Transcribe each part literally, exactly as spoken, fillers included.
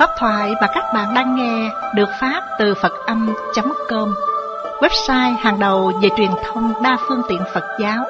Pháp thoại mà các bạn đang nghe được phát từ Phật âm chấm com, website hàng đầu về truyền thông đa phương tiện Phật giáo.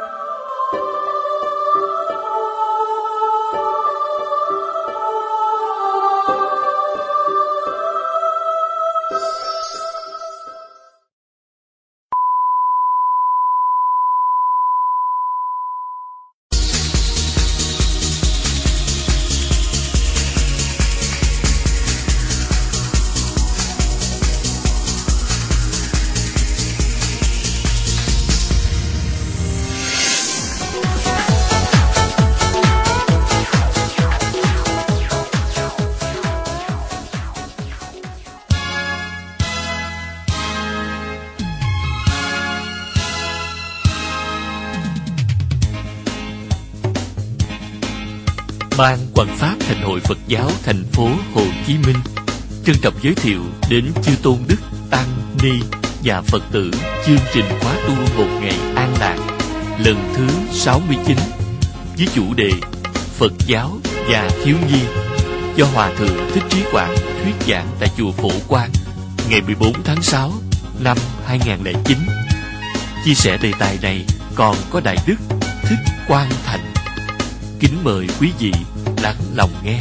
Ban Quản pháp Thành hội Phật giáo thành phố Hồ Chí Minh trân trọng giới thiệu đến chư tôn đức, tăng ni và Phật tử chương trình khóa tu một ngày an lạc lần thứ sáu mươi chín với chủ đề Phật giáo và thiếu nhi do Hòa thượng Thích Trí Quảng thuyết giảng tại chùa Phổ Quang ngày mười bốn tháng sáu năm hai nghìn không trăm lẻ chín. Chia sẻ đề tài này còn có Đại Đức Thích Quang Thành. Kính mời quý vị lắng lòng nghe.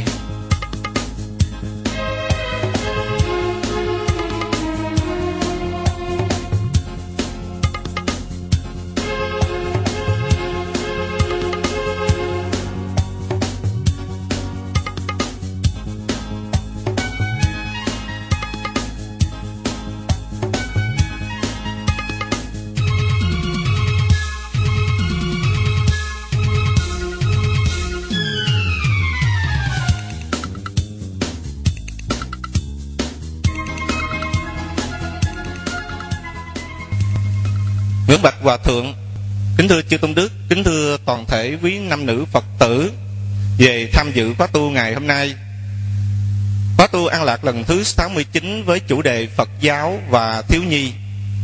Ngưỡng bạch Hòa thượng, kính thưa chư tôn đức, kính thưa toàn thể quý nam nữ Phật tử về tham dự khóa tu ngày hôm nay. Khóa tu an lạc lần thứ sáu mươi chín với chủ đề Phật giáo và thiếu nhi.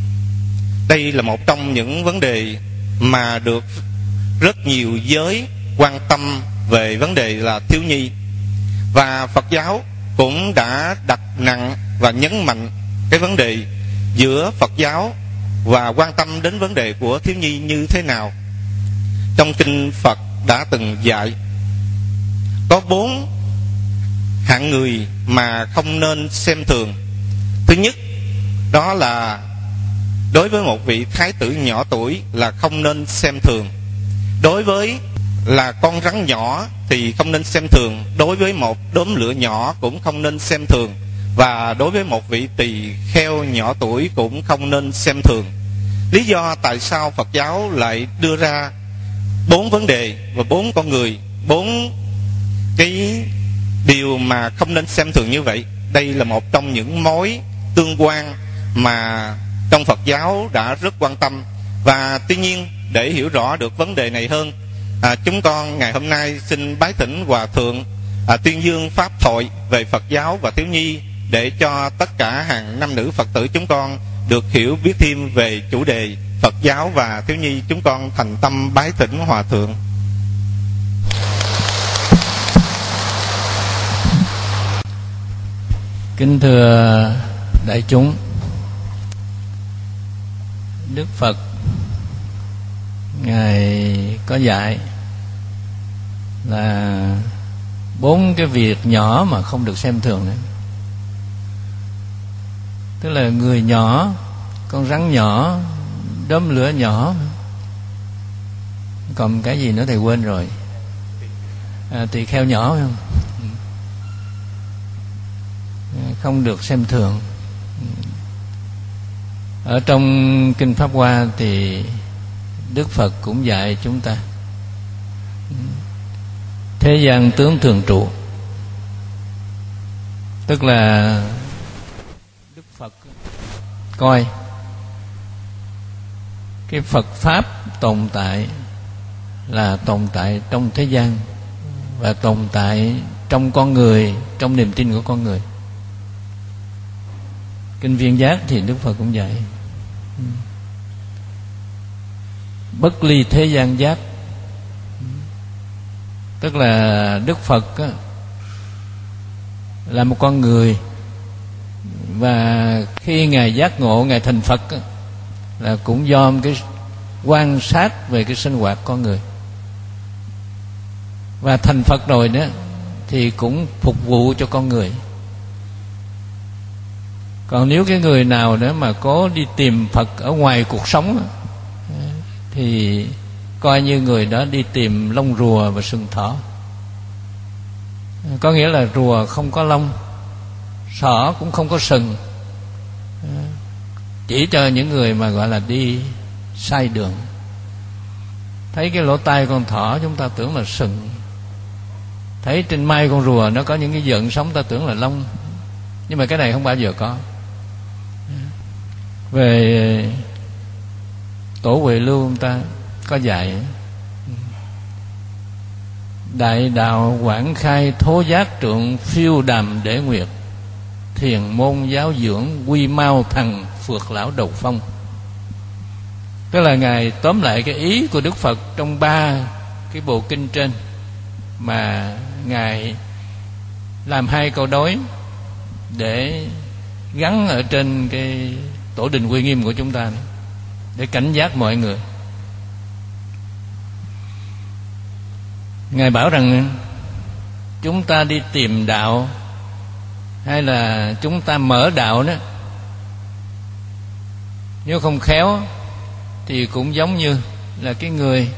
Đây là một trong những vấn đề mà được rất nhiều giới quan tâm về vấn đề là thiếu nhi, và Phật giáo cũng đã đặt nặng và nhấn mạnh cái vấn đề giữa Phật giáo và quan tâm đến vấn đề của thiếu nhi như thế nào. Trong kinh Phật đã từng dạy có bốn hạng người mà không nên xem thường. Thứ nhất, đó là đối với một vị thái tử nhỏ tuổi là không nên xem thường. Đối với là con rắn nhỏ thì không nên xem thường. Đối với một đốm lửa nhỏ cũng không nên xem thường. Và đối với một vị tỳ kheo nhỏ tuổi cũng không nên xem thường. Lý do tại sao Phật giáo lại đưa ra bốn vấn đề và bốn con người, bốn cái điều mà không nên xem thường như vậy? Đây là một trong những mối tương quan mà trong Phật giáo đã rất quan tâm. Và tuy nhiên, để hiểu rõ được vấn đề này hơn, à, chúng con ngày hôm nay xin bái thỉnh Hòa thượng à, tuyên dương pháp thoại về Phật giáo và thiếu nhi, để cho tất cả hàng nam nữ Phật tử chúng con được hiểu biết thêm về chủ đề Phật giáo và thiếu nhi. Chúng con thành tâm bái thỉnh Hòa thượng. Kính thưa đại chúng, Đức Phật Ngài có dạy là bốn cái việc nhỏ mà không được xem thường nữa. Tức là người nhỏ, con rắn nhỏ, đốm lửa nhỏ, còn cái gì nữa thầy quên rồi. À, tỳ kheo nhỏ phải không? Không được xem thường. Ở trong kinh Pháp Hoa thì Đức Phật cũng dạy chúng ta thế gian tướng thường trụ. Tức là Đức Phật coi cái Phật Pháp tồn tại là tồn tại trong thế gian và tồn tại trong con người, trong niềm tin của con người. Kinh Viên Giác thì Đức Phật cũng dạy bất ly thế gian giác. Tức là Đức Phật á, là một con người. Và khi Ngài giác ngộ, Ngài thành Phật là cũng do một cái quan sát về cái sinh hoạt con người. Và thành Phật rồi đó thì cũng phục vụ cho con người. Còn nếu cái người nào đó mà có đi tìm Phật ở ngoài cuộc sống thì coi như người đó đi tìm lông rùa và sừng thỏ. Có nghĩa là rùa không có lông, thỏ cũng không có sừng, chỉ cho những người mà gọi là đi sai đường. Thấy cái lỗ tai con thỏ chúng ta tưởng là sừng, thấy trên mai con rùa nó có những cái vợn sống ta tưởng là lông, nhưng mà cái này không bao giờ có. Về Tổ Huệ Lưu ông ta có dạy: đại đạo quảng khai thố giác trượng, phiêu đàm để nguyệt, thiền môn giáo dưỡng quy mau thằng phượt lão đầu phong. Tức là Ngài tóm lại cái ý của Đức Phật trong ba cái bộ kinh trên, mà Ngài làm hai câu đối để gắn ở trên cái tổ đình uy nghiêm của chúng ta này, để cảnh giác mọi người. Ngài bảo rằng chúng ta đi tìm đạo hay là chúng ta mở đạo đó, nếu không khéo thì cũng giống như là cái người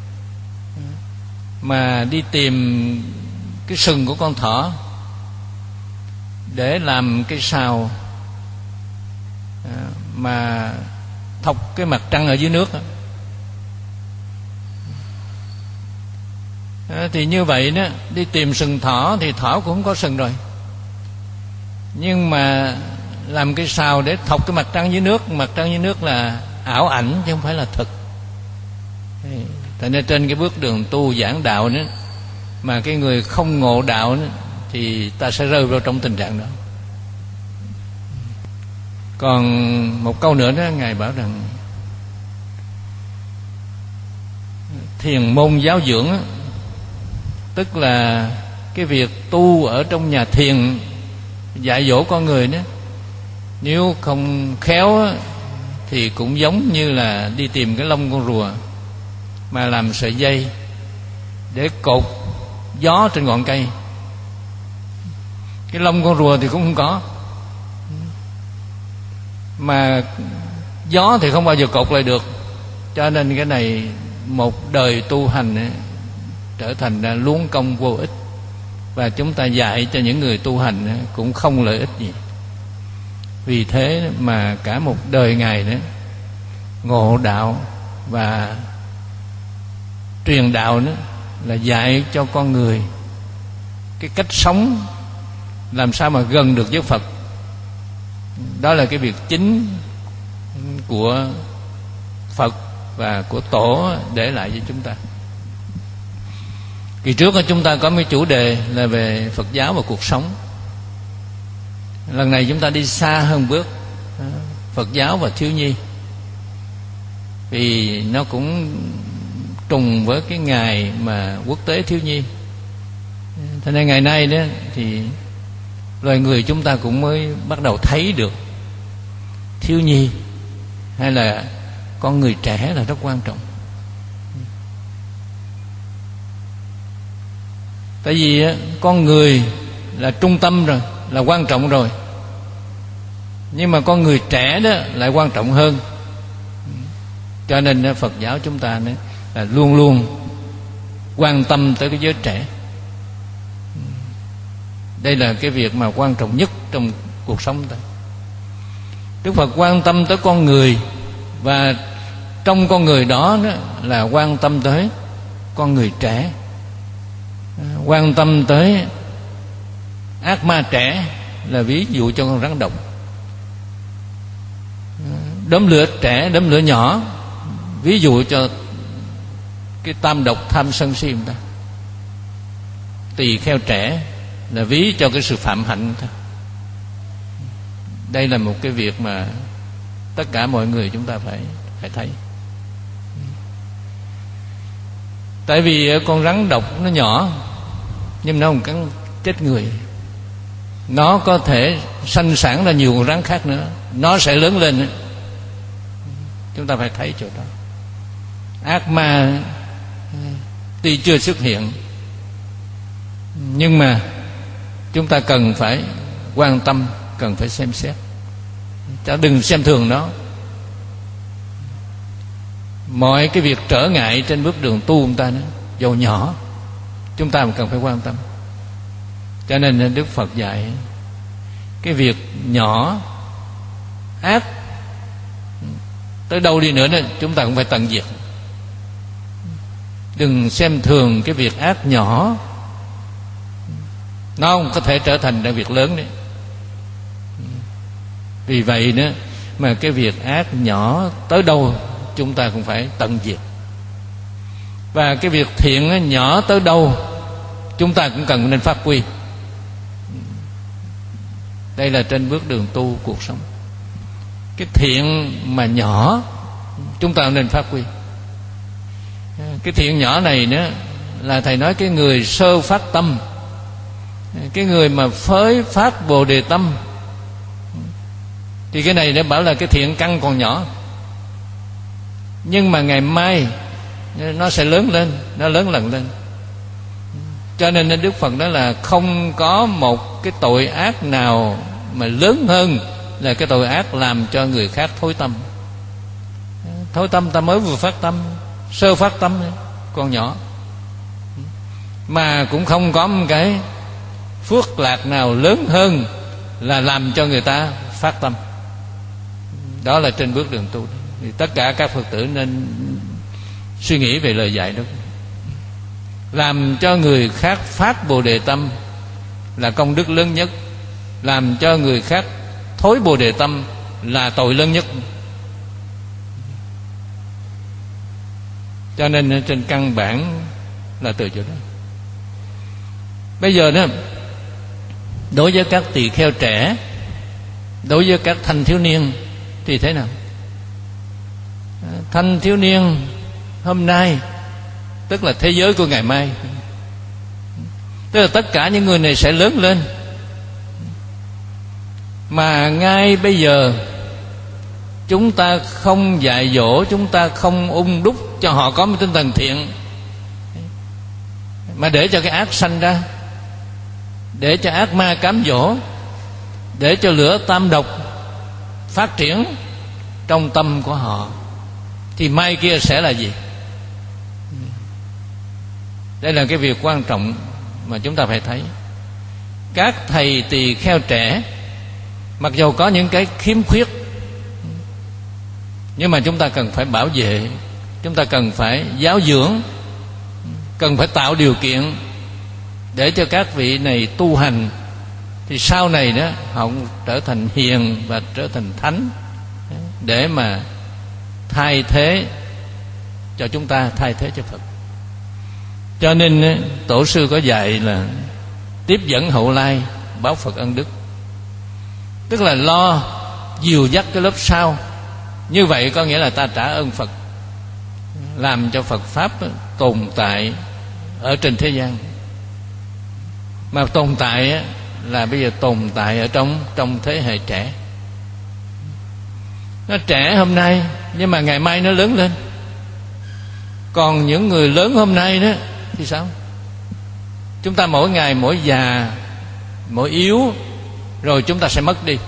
mà đi tìm cái sừng của con thỏ để làm cái sào mà thọc cái mặt trăng ở dưới nước. Thì như vậy đó, đi tìm sừng thỏ thì thỏ cũng không có sừng rồi, nhưng mà làm cái sào để thọc cái mặt trăng dưới nước. Mặt trăng dưới nước là ảo ảnh chứ không phải là thực. Tại nên trên cái bước đường tu giảng đạo nữa, mà cái người không ngộ đạo nữa, thì ta sẽ rơi vào trong tình trạng đó. Còn một câu nữa đó, Ngài bảo rằng thiền môn giáo dưỡng, tức là cái việc tu ở trong nhà thiền dạy dỗ con người đó, nếu không khéo thì cũng giống như là đi tìm cái lông con rùa mà làm sợi dây để cột gió trên ngọn cây. Cái lông con rùa thì cũng không có, mà gió thì không bao giờ cột lại được. Cho nên cái này một đời tu hành ấy, trở thành ra luống công vô ích. Và chúng ta dạy cho những người tu hành ấy, cũng không lợi ích gì. Vì thế mà cả một đời Ngài đó ngộ đạo và truyền đạo đó là dạy cho con người cái cách sống làm sao mà gần được với Phật. Đó là cái việc chính của Phật và của Tổ để lại với chúng ta. Kỳ trước chúng ta có mấy chủ đề là về Phật giáo và cuộc sống. Lần này chúng ta đi xa hơn bước, Phật giáo và thiếu nhi, vì nó cũng trùng với cái ngày mà quốc tế thiếu nhi. Thế nên ngày nay đó thì loài người chúng ta cũng mới bắt đầu thấy được thiếu nhi hay là con người trẻ là rất quan trọng. Tại vì con người là trung tâm rồi, là quan trọng rồi, nhưng mà con người trẻ đó lại quan trọng hơn. Cho nên Phật giáo chúng ta đó là luôn luôn quan tâm tới cái giới trẻ. Đây là cái việc mà quan trọng nhất trong cuộc sống ta. Đức Phật quan tâm tới con người, và trong con người đó, đó là quan tâm tới con người trẻ, quan tâm tới ác ma trẻ, là ví dụ cho con rắn độc, đốm lửa trẻ, đốm lửa nhỏ, ví dụ cho cái tam độc tham sân si người ta. Tỳ kheo trẻ là ví cho cái sự phạm hạnh thôi. Đây là một cái việc mà tất cả mọi người chúng ta phải phải thấy. Tại vì con rắn độc nó nhỏ, nhưng nó không cắn chết người. nó có thể sanh sản ra nhiều con rắn khác nữa, nó sẽ lớn lên. Chúng ta phải thấy chỗ đó. Ác ma tuy chưa xuất hiện, nhưng mà chúng ta cần phải quan tâm, cần phải xem xét, chứ đừng xem thường nó. Mọi cái việc trở ngại trên bước đường tu chúng ta nữa, dầu nhỏ, chúng ta cần phải quan tâm. Cho nên Đức Phật dạy cái việc nhỏ ác tới đâu đi nữa, nữa chúng ta cũng phải tận diệt. Đừng xem thường cái việc ác nhỏ, nó không có thể trở thành ra việc lớn đấy. Vì vậy nữa mà cái việc ác nhỏ tới đâu chúng ta cũng phải tận diệt. Và cái việc thiện nhỏ tới đâu chúng ta cũng cần nên phát huy. Đây là trên bước đường tu cuộc sống. Cái thiện mà nhỏ chúng ta nên phát huy. Cái thiện nhỏ này nữa là thầy nói cái người sơ phát tâm, cái người mà phới phát bồ đề tâm, thì cái này nó bảo là cái thiện căn còn nhỏ, nhưng mà ngày mai nó sẽ lớn lên, nó lớn lần lên. Cho nên Đức Phật nói là không có một cái tội ác nào mà lớn hơn là cái tội ác làm cho người khác thối tâm. Thối tâm ta mới vừa phát tâm, sơ phát tâm còn nhỏ, mà cũng không có một cái phước lạc nào lớn hơn là làm cho người ta phát tâm. Đó là trên bước đường tu. Thì tất cả các Phật tử nên suy nghĩ về lời dạy đó. Làm cho người khác phát bồ đề tâm là công đức lớn nhất, làm cho người khác thối bồ đề tâm là tội lớn nhất. Cho nên trên căn bản là từ chỗ đó. Bây giờ đó, đối với các tỳ kheo trẻ, đối với các thanh thiếu niên thì thế nào? Thanh thiếu niên hôm nay tức là thế giới của ngày mai, tức là tất cả những người này sẽ lớn lên. Mà ngay bây giờ chúng ta không dạy dỗ, chúng ta không ung đúc cho họ có một tinh thần thiện, mà để cho cái ác sanh ra, để cho ác ma cám dỗ, để cho lửa tam độc phát triển trong tâm của họ, thì mai kia sẽ là gì? Đây là cái việc quan trọng mà chúng ta phải thấy. Các thầy tỳ kheo trẻ mặc dù có những cái khiếm khuyết, nhưng mà chúng ta cần phải bảo vệ, chúng ta cần phải giáo dưỡng, cần phải tạo điều kiện để cho các vị này tu hành, thì sau này đó họ cũng trở thành hiền và trở thành thánh, để mà thay thế cho chúng ta, thay thế cho Phật. Cho nên tổ sư có dạy là tiếp dẫn hậu lai, báo Phật ân đức, tức là lo dìu dắt cái lớp sau. Như vậy có nghĩa là ta trả ơn Phật, làm cho Phật Pháp tồn tại ở trên thế gian. Mà tồn tại là bây giờ tồn tại ở trong trong thế hệ trẻ. Nó trẻ hôm nay, nhưng mà ngày mai nó lớn lên. Còn những người lớn hôm nay đó thì sao? Chúng ta mỗi ngày mỗi già, mỗi yếu, rồi chúng ta sẽ mất đi.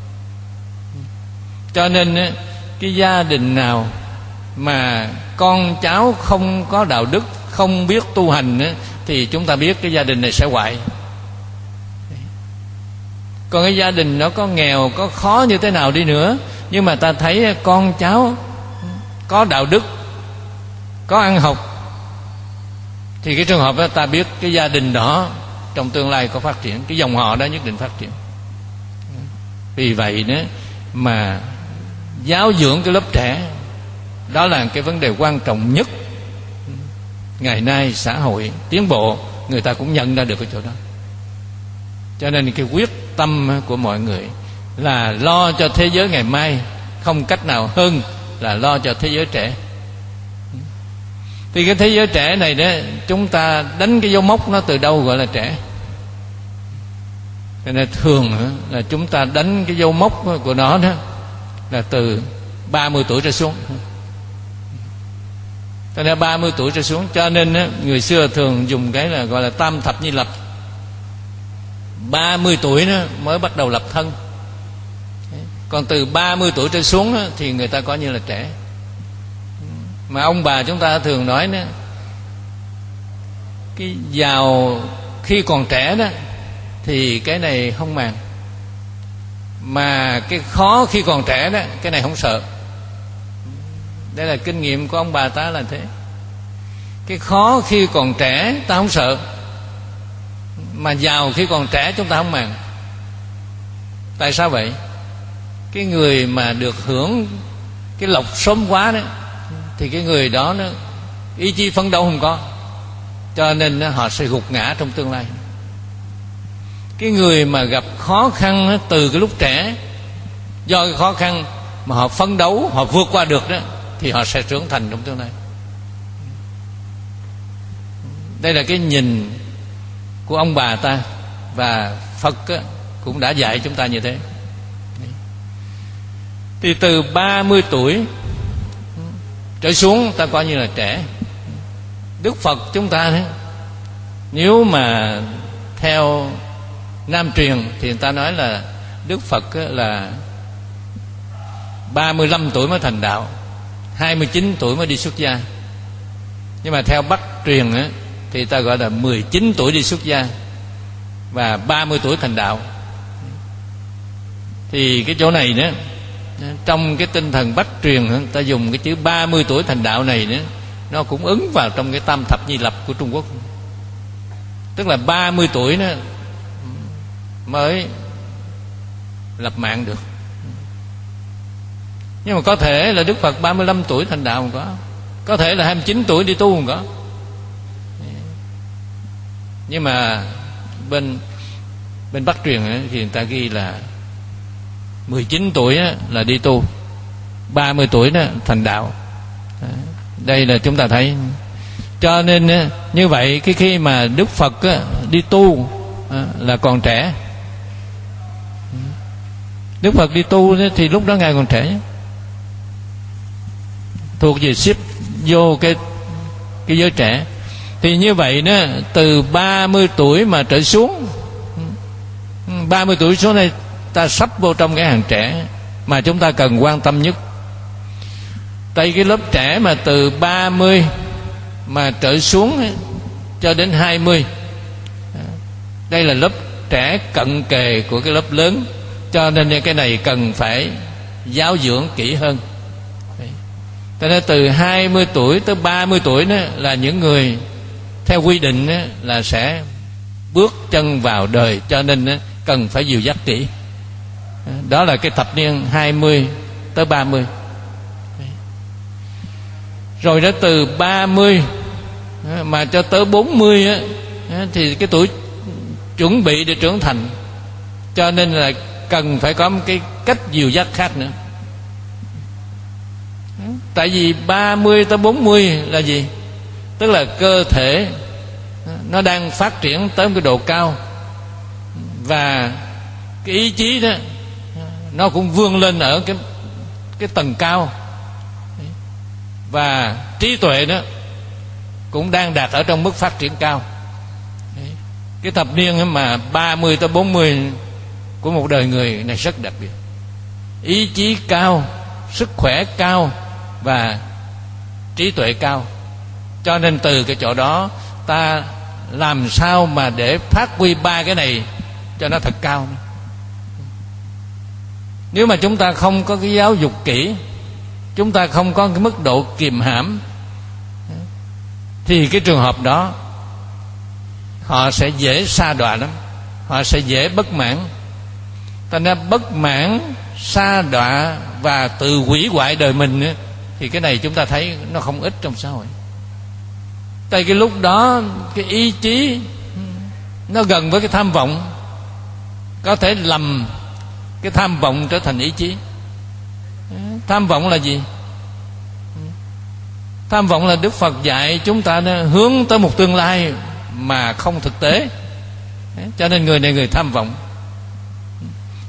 Cho nên cái gia đình nào mà con cháu không có đạo đức, không biết tu hành, thì chúng ta biết cái gia đình này sẽ hoại. Còn cái gia đình nó có nghèo, có khó như thế nào đi nữa, nhưng mà ta thấy con cháu có đạo đức, có ăn học, thì cái trường hợp đó ta biết cái gia đình đó trong tương lai có phát triển, cái dòng họ đó nhất định phát triển. Vì vậy nữa mà giáo dưỡng cái lớp trẻ, đó là cái vấn đề quan trọng nhất. Ngày nay xã hội tiến bộ, người ta cũng nhận ra được cái chỗ đó. Cho nên cái quyết tâm của mọi người là lo cho thế giới ngày mai, không cách nào hơn là lo cho thế giới trẻ. Thì cái thế giới trẻ này đó, chúng ta đánh cái dấu mốc nó từ đâu gọi là trẻ? Cho nên thường là chúng ta đánh cái dấu mốc của nó đó là từ ba mươi tuổi trở xuống. Cho nên ba mươi tuổi trở xuống, cho nên người xưa thường dùng cái là gọi là tam thập nhi lập. ba mươi tuổi đó mới bắt đầu lập thân. Còn từ ba mươi tuổi trở xuống đó, thì người ta coi như là trẻ. Mà ông bà chúng ta thường nói đó, cái giàu khi còn trẻ đó thì cái này không màng, mà cái khó khi còn trẻ đó, cái này không sợ. Đây là kinh nghiệm của ông bà ta là thế. Cái khó khi còn trẻ ta không sợ, mà giàu khi còn trẻ chúng ta không màng. Tại sao vậy? Cái người mà được hưởng cái lộc sớm quá đó, thì cái người đó nó ý chí phấn đấu không có, cho nên họ sẽ gục ngã trong tương lai. Cái người mà gặp khó khăn từ cái lúc trẻ, do cái khó khăn mà họ phấn đấu, họ vượt qua được đó, thì họ sẽ trưởng thành trong tương lai. Đây là cái nhìn của ông bà ta, và Phật cũng đã dạy chúng ta như thế. Thì từ ba mươi tuổi trở xuống ta coi như là trẻ. Đức Phật chúng ta đấy, nếu mà theo Nam truyền thì người ta nói là Đức Phật là ba mươi lăm tuổi mới thành đạo, hai mươi chín tuổi mới đi xuất gia. Nhưng mà theo Bắc truyền á, thì ta gọi là mười chín tuổi đi xuất gia và ba mươi tuổi thành đạo. Thì cái chỗ này nữa, trong cái tinh thần Bắc truyền, ta dùng cái chữ ba mươi tuổi thành đạo này nữa, nó cũng ứng vào trong cái tam thập nhi lập của Trung Quốc. Tức là ba mươi tuổi nữa mới lập mạng được. Nhưng mà có thể là Đức Phật ba mươi lăm tuổi thành đạo không có, có thể là hai mươi chín tuổi đi tu không có. Nhưng mà bên bên Bắc truyền thì người ta ghi là mười chín tuổi là đi tu, ba mươi tuổi đó thành đạo. Đây là chúng ta thấy. Cho nên như vậy, cái khi mà Đức Phật đi tu là còn trẻ. Đức Phật đi tu thì lúc đó Ngài còn trẻ, thuộc về xếp vô cái cái giới trẻ. Thì như vậy đó, từ ba mươi tuổi mà trở xuống, ba mươi tuổi xuống đây ta sắp vô trong cái hàng trẻ mà chúng ta cần quan tâm nhất. Tại cái lớp trẻ mà từ ba mươi mà trở xuống cho đến hai mươi, đây là lớp trẻ cận kề của cái lớp lớn. Cho nên cái này cần phải giáo dưỡng kỹ hơn. Cho nên từ hai mươi tuổi tới ba mươi tuổi đó là những người theo quy định đó, là sẽ bước chân vào đời. Cho nên đó, cần phải dìu dắt kỹ. Đó là cái thập niên hai mươi tới ba mươi. Rồi đó từ ba mươi mà cho tới bốn mươi á, thì cái tuổi chuẩn bị để trưởng thành. Cho nên là cần phải có một cái cách dìu dắt khác nữa. Tại vì ba mươi tới bốn mươi là gì? Tức là cơ thể nó đang phát triển tới một cái độ cao, và cái ý chí đó nó cũng vươn lên ở cái cái tầng cao, và trí tuệ đó cũng đang đạt ở trong mức phát triển cao. Cái thập niên mà ba mươi tới bốn mươi của một đời người này rất đặc biệt. Ý chí cao, sức khỏe cao và trí tuệ cao. Cho nên từ cái chỗ đó ta làm sao mà để phát huy ba cái này cho nó thật cao. Nếu mà chúng ta không có cái giáo dục kỹ, chúng ta không có cái mức độ kiềm hãm, thì cái trường hợp đó họ sẽ dễ sa đọa lắm, họ sẽ dễ bất mãn. Thành ra bất mãn, sa đọa và tự hủy hoại đời mình ấy, thì cái này chúng ta thấy nó không ít trong xã hội. Tại cái lúc đó cái ý chí nó gần với cái tham vọng, có thể lầm cái tham vọng trở thành ý chí. Tham vọng là gì? Tham vọng là Đức Phật dạy chúng ta hướng tới một tương lai mà không thực tế. Cho nên người này người tham vọng.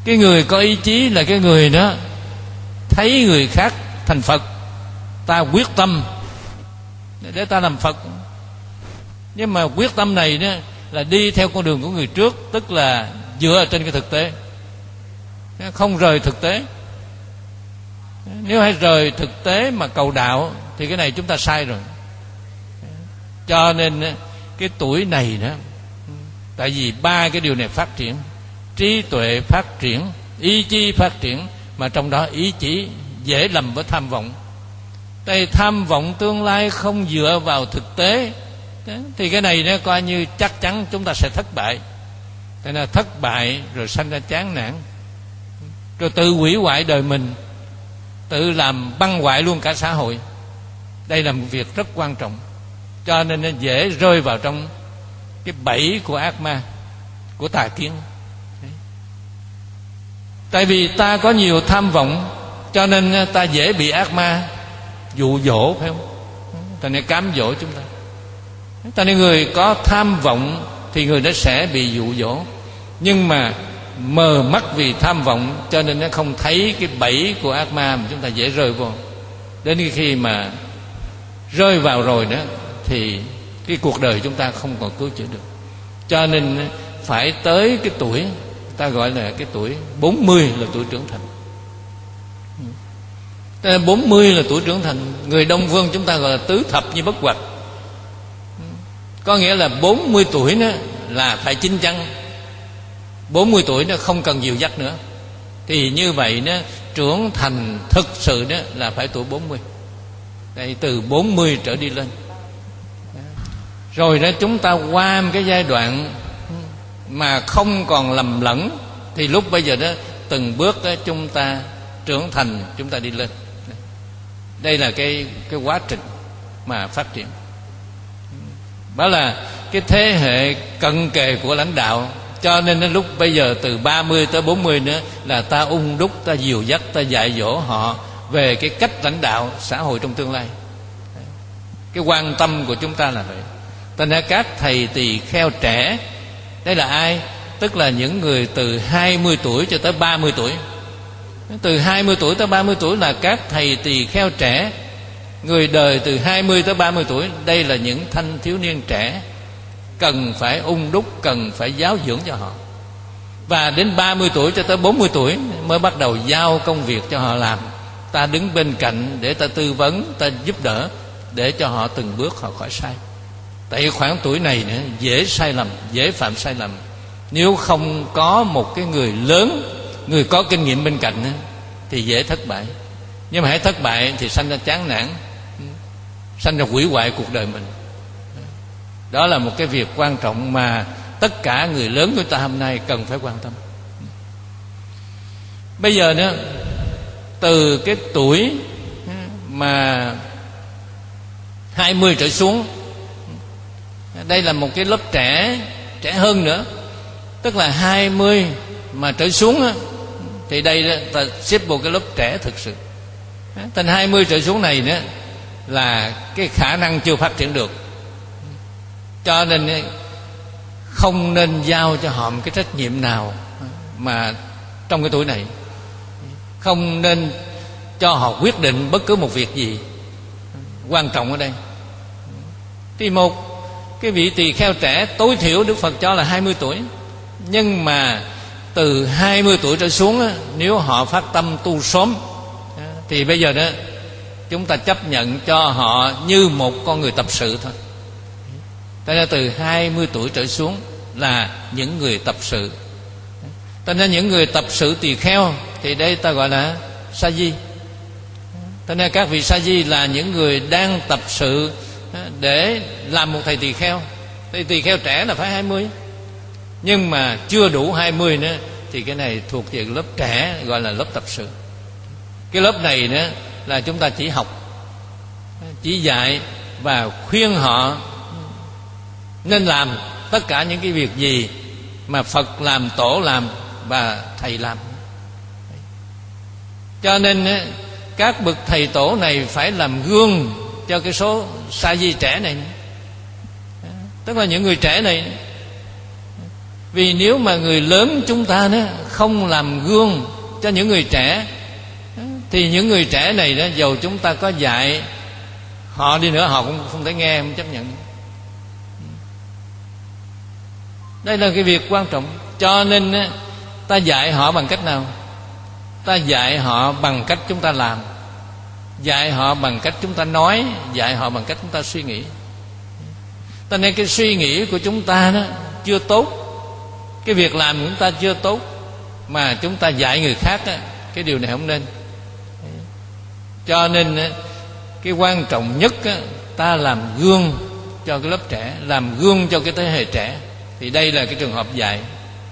Cái người có ý chí là cái người đó thấy người khác thành Phật, ta quyết tâm để ta làm Phật. Nhưng mà quyết tâm này đó là đi theo con đường của người trước, tức là dựa trên cái thực tế, không rời thực tế. Nếu hay rời thực tế mà cầu đạo thì cái này chúng ta sai rồi. Cho nên cái tuổi này đó, tại vì ba cái điều này phát triển: trí tuệ phát triển, ý chí phát triển, mà trong đó ý chí dễ lầm với tham vọng. Tại tham vọng tương lai không dựa vào thực tế thì cái này nó coi như chắc chắn chúng ta sẽ thất bại. Thế là thất bại rồi sanh ra chán nản, rồi tự hủy hoại đời mình, tự làm băng hoại luôn cả xã hội. Đây là một việc rất quan trọng. Cho nên nó dễ rơi vào trong cái bẫy của ác ma, của tà kiến. Tại vì ta có nhiều tham vọng, cho nên ta dễ bị ác ma dụ dỗ, phải không? Ta nên cám dỗ chúng ta. Ta nên người có tham vọng thì người đó sẽ bị dụ dỗ. Nhưng mà mờ mắt vì tham vọng, cho nên nó không thấy cái bẫy của ác ma mà chúng ta dễ rơi vô. Đến khi mà rơi vào rồi đó thì cái cuộc đời chúng ta không còn cứu chữa được. Cho nên phải tới cái tuổi ta gọi là cái tuổi bốn mươi là tuổi trưởng thành. bốn mươi là tuổi trưởng thành. Người Đông Phương chúng ta gọi là tứ thập như bất hoạch. Có nghĩa là bốn mươi tuổi đó là phải chín chắn, bốn mươi tuổi nó không cần dìu dắt nữa. Thì như vậy đó, trưởng thành thực sự đó là phải tuổi bốn mươi. Đây, từ bốn mươi trở đi lên. Rồi đó chúng ta qua một cái giai đoạn mà không còn lầm lẫn, thì lúc bây giờ đó từng bước đó chúng ta trưởng thành, chúng ta đi lên. Đây là cái cái quá trình mà phát triển. Đó là cái thế hệ cận kề của lãnh đạo. Cho nên đến lúc bây giờ từ ba mươi tới bốn mươi nữa là ta ung đúc, ta dìu dắt, ta dạy dỗ họ về cái cách lãnh đạo xã hội trong tương lai. Cái quan tâm của chúng ta là vậy. Ta nói các thầy tỳ kheo trẻ, đây là ai? Tức là những người từ hai mươi tuổi cho tới ba mươi tuổi. Từ hai mươi tuổi tới ba mươi tuổi là các thầy tỳ kheo trẻ. Người đời từ hai mươi tới ba mươi tuổi, đây là những thanh thiếu niên trẻ, cần phải ung đúc, cần phải giáo dưỡng cho họ. Và đến ba mươi tuổi cho tới bốn mươi tuổi mới bắt đầu giao công việc cho họ làm. Ta đứng bên cạnh để ta tư vấn, ta giúp đỡ, để cho họ từng bước họ khỏi sai. Tại khoảng tuổi này nữa, dễ sai lầm, dễ phạm sai lầm. Nếu không có một cái người lớn, người có kinh nghiệm bên cạnh nữa, thì dễ thất bại. Nhưng mà hãy thất bại thì sanh ra chán nản, sanh ra hủy hoại cuộc đời mình. Đó là một cái việc quan trọng mà tất cả người lớn của ta hôm nay cần phải quan tâm. Bây giờ nữa, từ cái tuổi mà hai mươi trở xuống, đây là một cái lớp trẻ, trẻ hơn nữa. Tức là hai mươi mà trở xuống á, thì đây đó, ta xếp vào cái lớp trẻ thực sự. Từ hai mươi trở xuống này nữa là cái khả năng chưa phát triển được. Cho nên không nên giao cho họ một cái trách nhiệm nào mà trong cái tuổi này. Không nên cho họ quyết định bất cứ một việc gì. Quan trọng ở đây thì một cái vị tỳ kheo trẻ tối thiểu Đức Phật cho là hai mươi tuổi. Nhưng mà từ hai mươi tuổi trở xuống á, nếu họ phát tâm tu sớm thì bây giờ đó chúng ta chấp nhận cho họ như một con người tập sự thôi. Tại ra từ hai mươi tuổi trở xuống là những người tập sự. Tại ra những người tập sự tỳ kheo thì đây ta gọi là sa di. Tại ra các vị sa di là những người đang tập sự để làm một thầy tỳ kheo. Thầy tỳ kheo trẻ là phải hai mươi, nhưng mà chưa đủ hai mươi nữa thì cái này thuộc về lớp trẻ, gọi là lớp tập sự. Cái lớp này nữa là chúng ta chỉ học, chỉ dạy và khuyên họ nên làm tất cả những cái việc gì mà Phật làm, Tổ làm và Thầy làm. Cho nên các bậc thầy tổ này phải làm gương cho cái số sa di trẻ này. Tức là những người trẻ này Vì nếu mà người lớn chúng ta đó không làm gương cho những người trẻ, thì những người trẻ này đó, dầu chúng ta có dạy họ đi nữa, họ cũng không thể nghe, không chấp nhận. Đây là cái việc quan trọng. Cho nên ta dạy họ bằng cách nào? Ta dạy họ bằng cách chúng ta làm, dạy họ bằng cách chúng ta nói, dạy họ bằng cách chúng ta suy nghĩ. Cho nên cái suy nghĩ của chúng ta đó chưa tốt, cái việc làm của chúng ta chưa tốt, mà chúng ta dạy người khác đó, cái điều này không nên. Cho nên cái quan trọng nhất đó, ta làm gương cho cái lớp trẻ, làm gương cho cái thế hệ trẻ. Thì đây là cái trường hợp dạy.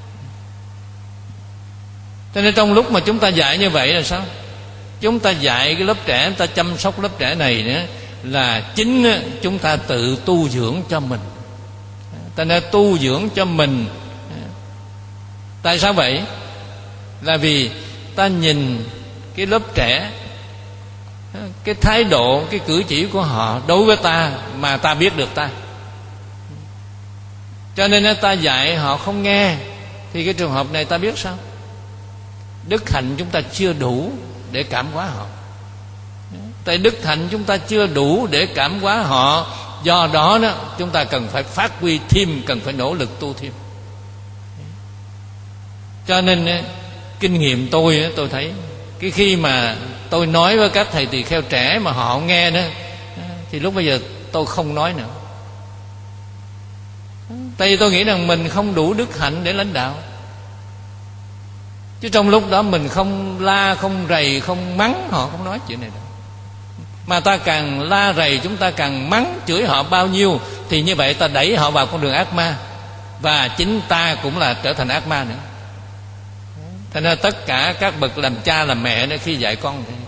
Cho nên trong lúc mà chúng ta dạy như vậy là sao? Chúng ta dạy cái lớp trẻ, chúng ta chăm sóc lớp trẻ này nữa, là chính chúng ta tự tu dưỡng cho mình. Ta nên tu dưỡng cho mình. Tại sao vậy? Là vì ta nhìn cái lớp trẻ, cái thái độ, cái cử chỉ của họ đối với ta mà ta biết được ta. Cho nên ta dạy họ không nghe, thì cái trường hợp này ta biết sao? Đức hạnh chúng ta chưa đủ để cảm hóa họ. Tại đức hạnh chúng ta chưa đủ để cảm hóa họ, do đó đó chúng ta cần phải phát huy thêm, cần phải nỗ lực tu thêm. Cho nên kinh nghiệm tôi tôi thấy cái khi mà tôi nói với các thầy tỳ kheo trẻ mà họ không nghe đó, thì lúc bây giờ tôi không nói nữa. Tại vì tôi nghĩ rằng mình không đủ đức hạnh để lãnh đạo. Chứ trong lúc đó mình không la, không rầy, không mắng họ, không nói chuyện này đâu. Mà ta càng la rầy, chúng ta càng mắng chửi họ bao nhiêu, thì như vậy ta đẩy họ vào con đường ác ma, và chính ta cũng là trở thành ác ma nữa. Thành ra tất cả các bậc làm cha làm mẹ đó, khi dạy con thì,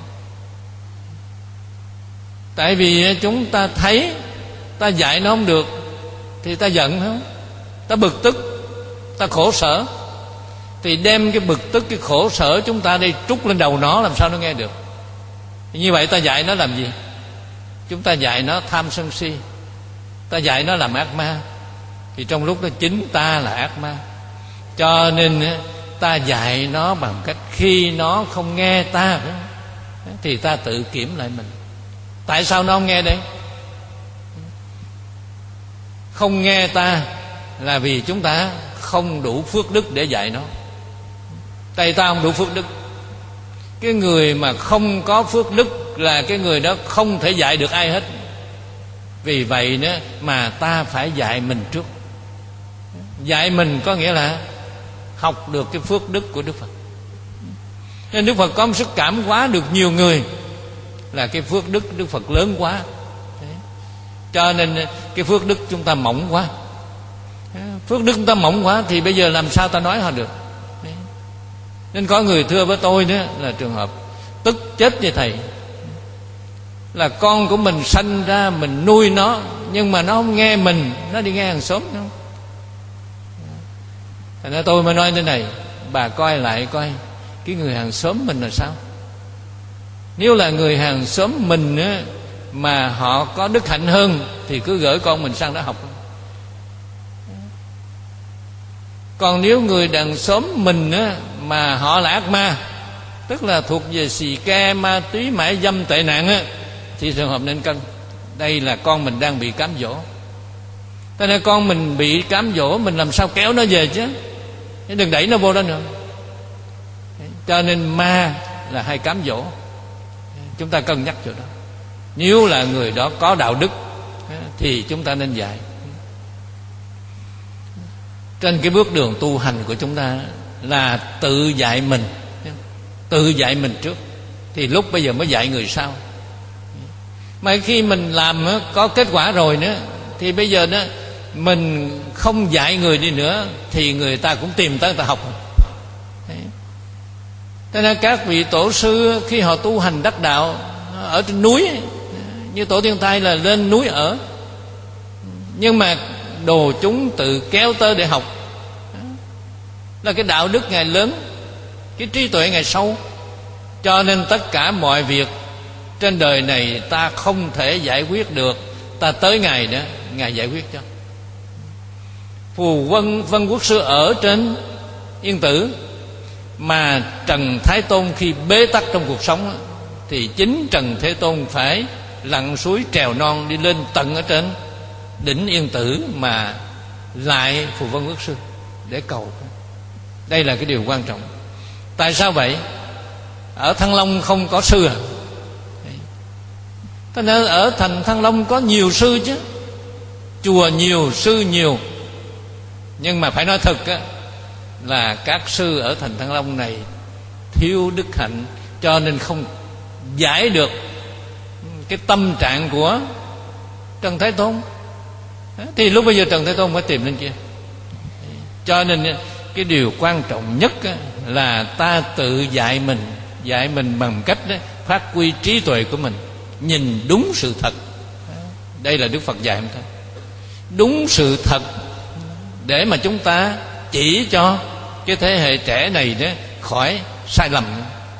tại vì chúng ta thấy ta dạy nó không được thì ta giận, không? Ta bực tức, ta khổ sở, thì đem cái bực tức, cái khổ sở chúng ta đây trút lên đầu nó, làm sao nó nghe được? Như vậy ta dạy nó làm gì? Chúng ta dạy nó tham sân si, ta dạy nó làm ác ma, thì trong lúc đó chính ta là ác ma. Cho nên ta dạy nó bằng cách khi nó không nghe ta, thì ta tự kiểm lại mình. Tại sao nó không nghe đây? Không nghe ta là vì chúng ta không đủ phước đức để dạy nó. Tại ta không đủ phước đức. Cái người mà không có phước đức là cái người đó không thể dạy được ai hết. Vì vậy nữa mà ta phải dạy mình trước. Dạy mình có nghĩa là học được cái phước đức của Đức Phật. Nên Đức Phật có một sức cảm hóa được nhiều người, là cái phước đức Đức Phật lớn quá. Cho nên cái phước đức chúng ta mỏng quá. Phước đức chúng ta mỏng quá thì bây giờ làm sao ta nói họ được? Nên có người thưa với tôi đó là trường hợp tức chết như thầy, là con của mình sanh ra, mình nuôi nó, nhưng mà nó không nghe mình, nó đi nghe hàng xóm nữa. Thành ra tôi mới nói thế này: bà coi lại coi cái người hàng xóm mình là sao. Nếu là người hàng xóm mình á, mà họ có đức hạnh hơn thì cứ gửi con mình sang đó học. Còn nếu người đằng xóm mình á, mà họ là ác ma, tức là thuộc về xì ke, ma túy, mại dâm, tệ nạn á, thì trường hợp nên cân. Đây là con mình đang bị cám dỗ. Cho nên con mình bị cám dỗ, mình làm sao kéo nó về chứ, đừng đẩy nó vô đó nữa. Cho nên ma là hay cám dỗ, chúng ta cân nhắc chỗ đó. Nếu là người đó có đạo đức thì chúng ta nên dạy. Trên cái bước đường tu hành của chúng ta là tự dạy mình, tự dạy mình trước, thì lúc bây giờ mới dạy người sau. Mà khi mình làm có kết quả rồi nữa, thì bây giờ đó mình không dạy người đi nữa, thì người ta cũng tìm tới người ta học. Cho nên các vị tổ sư khi họ tu hành đắc đạo ở trên núi, như tổ Tiên Thai là lên núi ở, nhưng mà đồ chúng tự kéo tới để học. Là cái đạo đức Ngài lớn, cái trí tuệ Ngài sâu. Cho nên tất cả mọi việc trên đời này ta không thể giải quyết được, ta tới Ngài đó, Ngài giải quyết cho. Phù Vân Vân Quốc Sư ở trên Yên Tử, mà Trần Thái Tôn khi bế tắc trong cuộc sống thì chính Trần Thế Tôn phải lặn suối trèo non đi lên tận ở trên đỉnh Yên Tử mà lại Phù Vân Quốc Sư để cầu. Đây là cái điều quan trọng. Tại sao vậy? Ở Thăng Long không có sư à? Thế nên ở thành Thăng Long có nhiều sư chứ, chùa nhiều, sư nhiều. Nhưng mà phải nói thật á, là các sư ở thành Thăng Long này thiếu đức hạnh, cho nên không giải được cái tâm trạng của Trần Thái Tôn. Thì lúc bây giờ Trần Thái Tôn phải tìm lên kia. Cho nên cái điều quan trọng nhất là ta tự dạy mình, dạy mình bằng cách đó, phát huy trí tuệ của mình, nhìn đúng sự thật. Đây là Đức Phật dạy mình thôi. Đúng sự thật để mà chúng ta chỉ cho cái thế hệ trẻ này đó khỏi sai lầm.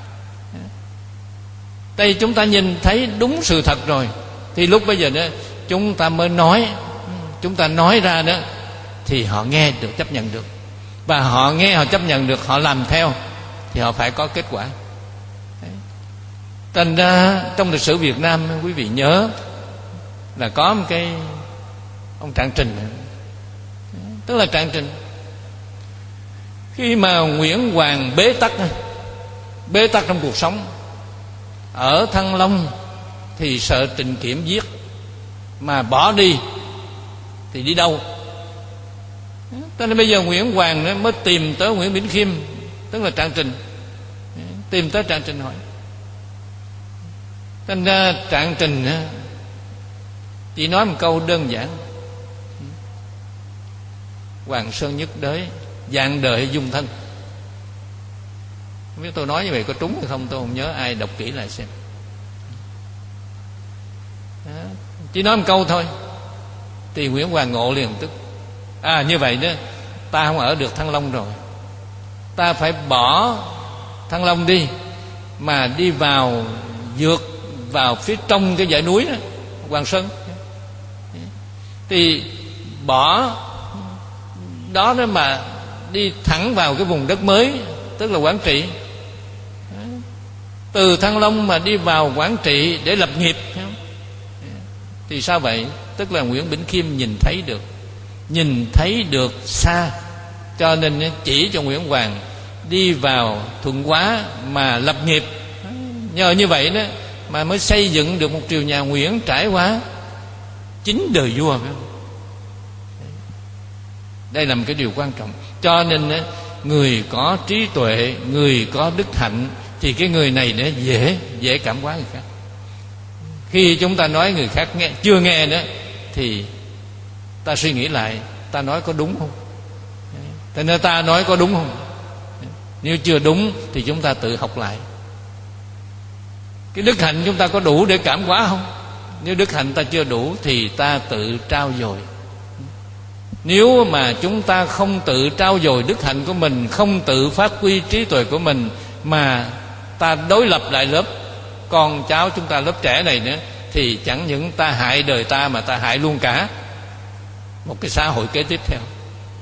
Đây chúng ta nhìn thấy đúng sự thật rồi, thì lúc bây giờ đó chúng ta mới nói. Chúng ta nói ra đó thì họ nghe được, chấp nhận được. Và họ nghe, họ chấp nhận được, họ làm theo thì họ phải có kết quả. Thành ra trong lịch sử Việt Nam, quý vị nhớ là có một cái ông Trạng Trình, tức là Trạng Trình. Khi mà Nguyễn Hoàng bế tắc Bế tắc trong cuộc sống ở Thăng Long thì sợ Trịnh Kiểm giết, mà bỏ đi thì đi đâu? Cho nên bây giờ Nguyễn Hoàng mới tìm tới Nguyễn Bỉnh Khiêm, tức là Trạng Trình, tìm tới Trạng Trình hỏi. Thành ra Trạng Trình chỉ nói một câu đơn giản: Hoàng Sơn nhất đới, dạng đời dung thân. Không biết tôi nói như vậy có trúng hay không, tôi không nhớ, ai đọc kỹ lại xem. Đó, chỉ nói một câu thôi thì Nguyễn Hoàng ngộ liền tức. À như vậy đó, ta không ở được Thăng Long rồi, ta phải bỏ Thăng Long đi, mà đi vào vượt vào phía trong cái dãy núi đó, Hoàng Sơn. Thì bỏ đó đó mà đi thẳng vào cái vùng đất mới, tức là Quảng Trị. Từ Thăng Long mà đi vào Quảng Trị để lập nghiệp. Thì sao vậy? Tức là Nguyễn Bỉnh Khiêm nhìn thấy được, nhìn thấy được xa, cho nên chỉ cho Nguyễn Hoàng đi vào Thuận Hóa mà lập nghiệp. Nhờ như vậy đó mà mới xây dựng được một triều nhà Nguyễn trải qua chín đời vua. Đây là một cái điều quan trọng. Cho nên người có trí tuệ, người có đức hạnh thì cái người này nó dễ dễ cảm hóa người khác. Khi chúng ta nói người khác nghe chưa nghe nữa thì ta suy nghĩ lại, ta nói có đúng không? Thế nên ta nói có đúng không? Nếu chưa đúng thì chúng ta tự học lại. Cái đức hạnh chúng ta có đủ để cảm hóa không? Nếu đức hạnh ta chưa đủ thì ta tự trau dồi. Nếu mà chúng ta không tự trau dồi đức hạnh của mình, không tự phát huy trí tuệ của mình, mà ta đối lập lại lớp con cháu chúng ta, lớp trẻ này nữa, thì chẳng những ta hại đời ta mà ta hại luôn cả một cái xã hội kế tiếp theo.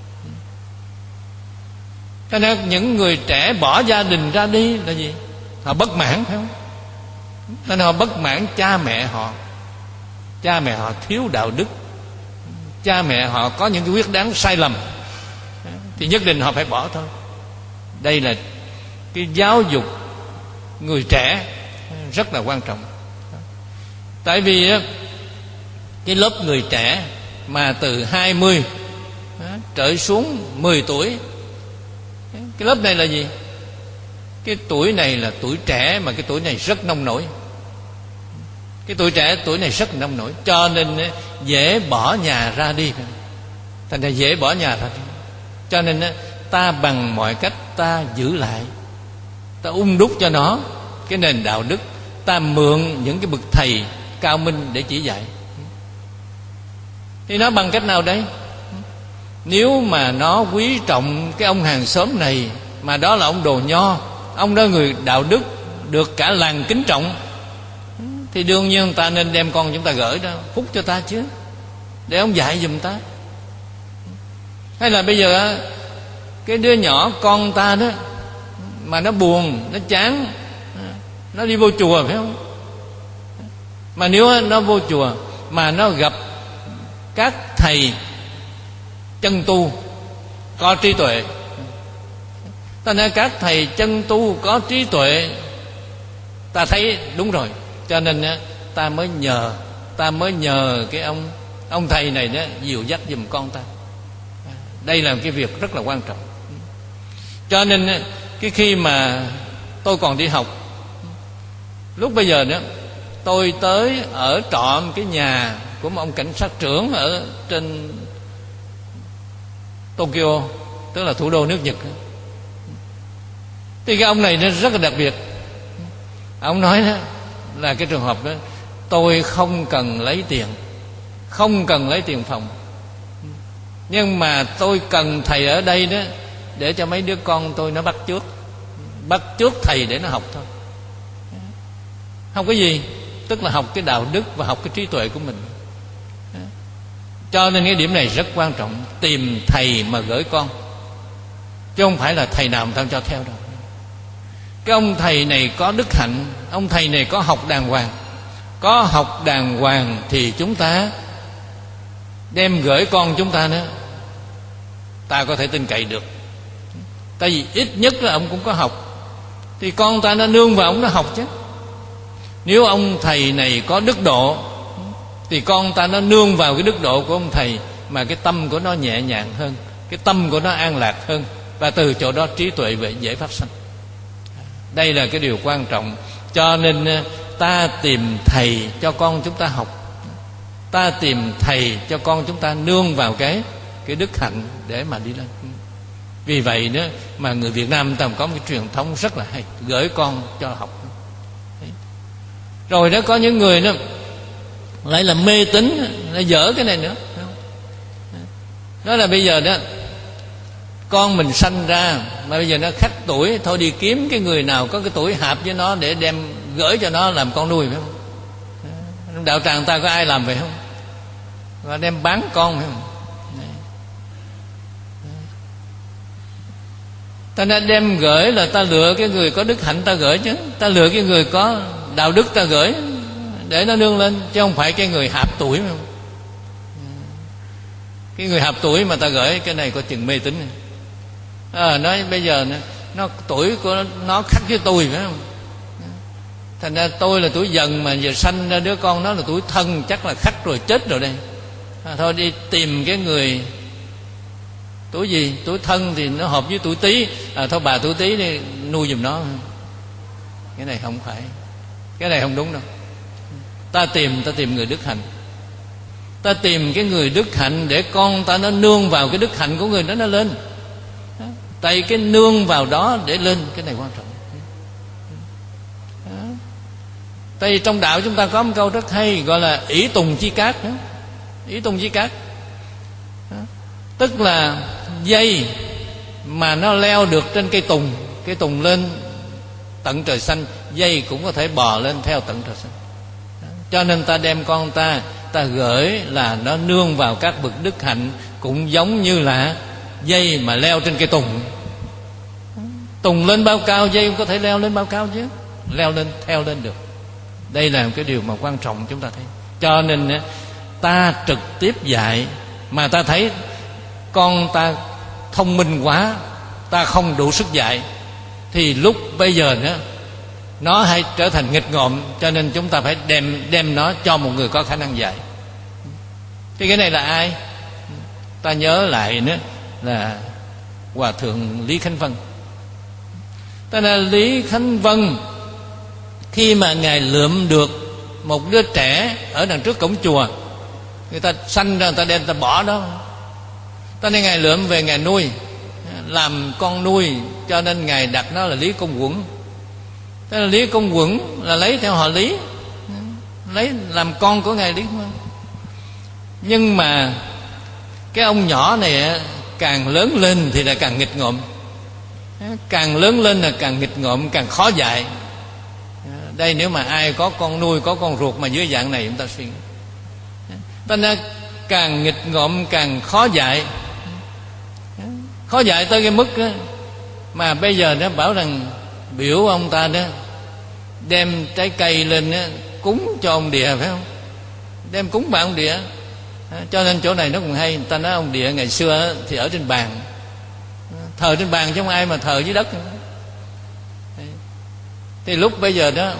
Cho nên những người trẻ bỏ gia đình ra đi là gì? Họ bất mãn, phải không? Nên họ bất mãn cha mẹ họ. Cha mẹ họ thiếu đạo đức, cha mẹ họ có những cái quyết đoán sai lầm, thì nhất định họ phải bỏ thôi. Đây là cái giáo dục người trẻ rất là quan trọng. Tại vì cái lớp người trẻ mà từ hai mươi trở xuống mười tuổi, cái lớp này là gì? Cái tuổi này là tuổi trẻ, mà cái tuổi này rất nông nổi. Cái tuổi trẻ tuổi này rất nông nổi, cho nên dễ bỏ nhà ra đi. Thành ra dễ bỏ nhà ra đi. Cho nên ta bằng mọi cách ta giữ lại, ta ung đúc cho nó cái nền đạo đức, ta mượn những cái bậc thầy cao minh để chỉ dạy. Thì nó bằng cách nào đấy? Nếu mà nó quý trọng cái ông hàng xóm này, mà đó là ông Đồ Nho, ông đó người đạo đức được cả làng kính trọng, thì đương nhiên ta nên đem con chúng ta gửi đó phúc cho ta chứ, để ông dạy giùm ta. Hay là bây giờ cái đứa nhỏ con ta đó mà nó buồn, nó chán, nó đi vô chùa phải không? Mà nếu nó vô chùa mà nó gặp các thầy chân tu có trí tuệ, ta nói các thầy chân tu có trí tuệ, ta thấy đúng rồi, cho nên ta mới nhờ ta mới nhờ cái ông ông thầy này đó dìu dắt giùm con ta. Đây là cái việc rất là quan trọng. Cho nên cái khi mà tôi còn đi học, lúc bây giờ đó tôi tới ở trọ cái nhà của một ông cảnh sát trưởng ở trên Tokyo, tức là thủ đô nước Nhật. Thì cái ông này nó rất là đặc biệt. Ông nói đó là cái trường hợp đó, tôi không cần lấy tiền, không cần lấy tiền phòng, nhưng mà tôi cần thầy ở đây đó để cho mấy đứa con tôi nó bắt chước bắt chước thầy để nó học thôi. Không có gì, tức là học cái đạo đức và học cái trí tuệ của mình. Cho nên cái điểm này rất quan trọng, tìm thầy mà gửi con, chứ không phải là thầy nào người ta cho theo đâu. Cái ông thầy này có đức hạnh, ông thầy này có học đàng hoàng. Có học đàng hoàng thì chúng ta đem gửi con chúng ta nữa, ta có thể tin cậy được. Tại vì ít nhất là ông cũng có học, thì con ta nó nương vào ông nó học chứ. Nếu ông thầy này có đức độ thì con ta nó nương vào cái đức độ của ông thầy, mà cái tâm của nó nhẹ nhàng hơn, cái tâm của nó an lạc hơn, và từ chỗ đó trí tuệ về dễ phát sinh. Đây là cái điều quan trọng. Cho nên ta tìm thầy cho con chúng ta học, ta tìm thầy cho con chúng ta nương vào cái cái đức hạnh để mà đi lên. Vì vậy đó mà người Việt Nam ta có một cái truyền thống rất là hay, gửi con cho học. Rồi đó có những người đó lại là mê tín, lại dở cái này nữa. Đó là bây giờ đó con mình sanh ra mà bây giờ nó khắc tuổi, thôi đi kiếm cái người nào có cái tuổi hợp với nó để đem gửi cho nó làm con nuôi, phải không? Đạo tràng ta có ai làm vậy không? Và đem bán con, phải không? Ta đã đem gửi là ta lựa cái người có đức hạnh ta gửi chứ, ta lựa cái người có đạo đức ta gửi để nó nương lên, chứ không phải cái người hạp tuổi, phải không? Cái người hạp tuổi mà ta gửi cái này có chừng mê tín này. À, nói bây giờ nó, nó tuổi của nó khác với tôi, phải không? Thành ra tôi là tuổi dần mà giờ sanh ra đứa con nó là tuổi thân, chắc là khắc rồi, chết rồi đây. À, thôi đi tìm cái người tuổi gì, tuổi thân thì nó hợp với tuổi Tý, à, thôi bà tuổi Tý đi nuôi giùm nó. Cái này không phải, cái này không đúng đâu. Ta tìm ta tìm người đức hạnh, ta tìm cái người đức hạnh để con ta nó nương vào cái đức hạnh của người đó nó lên. Tại cái nương vào đó để lên, cái này quan trọng. Tại vì trong đạo chúng ta có một câu rất hay, gọi là ỷ tùng chi cát. Ỷ tùng chi cát tức là dây mà nó leo được trên cây tùng, cây tùng lên tận trời xanh, dây cũng có thể bò lên theo tận trời xanh. Cho nên ta đem con ta, ta gửi là nó nương vào các bậc đức hạnh, cũng giống như là dây mà leo trên cây tùng. Tùng lên bao cao, dây cũng có thể leo lên bao cao chứ, leo lên theo lên được. Đây là cái điều mà quan trọng chúng ta thấy. Cho nên ta trực tiếp dạy mà ta thấy con ta thông minh quá, ta không đủ sức dạy, thì lúc bây giờ nữa nó hay trở thành nghịch ngợm. Cho nên chúng ta phải đem đem nó cho một người có khả năng dạy. Thì cái này là ai? Ta nhớ lại nữa là Hòa thượng Lý Khánh Vân. Ta là Lý Khánh Vân, khi mà ngài lượm được một đứa trẻ ở đằng trước cổng chùa, người ta sanh ra người ta đem người ta bỏ đó, ta nên ngài lượm về ngài nuôi, làm con nuôi, cho nên ngài đặt nó là Lý Công Quẩn. Thế là Lý Công Quẩn là lấy theo họ Lý, lấy làm con của ngài Lý. Nhưng mà cái ông nhỏ này càng lớn lên thì là càng nghịch ngợm, càng lớn lên là càng nghịch ngợm, càng khó dạy. Đây nếu mà ai có con nuôi, có con ruột mà dưới dạng này, chúng ta suy nghĩ, ta nên càng nghịch ngợm càng khó dạy. khó dạy tới cái mức đó, mà bây giờ nó bảo rằng biểu ông ta đó đem trái cây lên đó, cúng cho ông địa, phải không? Đem cúng bà ông địa. Cho nên chỗ này nó cũng hay. Người ta nói ông địa ngày xưa thì ở trên bàn, thờ trên bàn chứ không ai mà thờ dưới đất. Thì lúc bây giờ đó,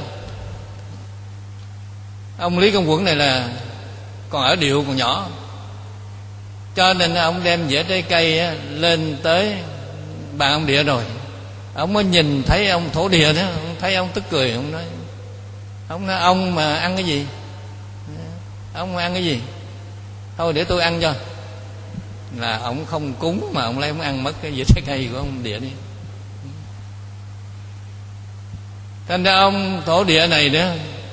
ông Lý Công Uẩn này là còn ở điệu còn nhỏ, cho nên ông đem dĩa trái cây lên tới bàn ông địa rồi, ông mới nhìn thấy ông thổ địa đó, ông thấy ông tức cười. Ông nói, ông nói ông mà ăn cái gì, ông mà ăn cái gì, thôi để tôi ăn cho. Là ông không cúng mà ông lấy ông ăn mất cái dĩa trái cây của ông địa đi. Thành ra ông thổ địa này đó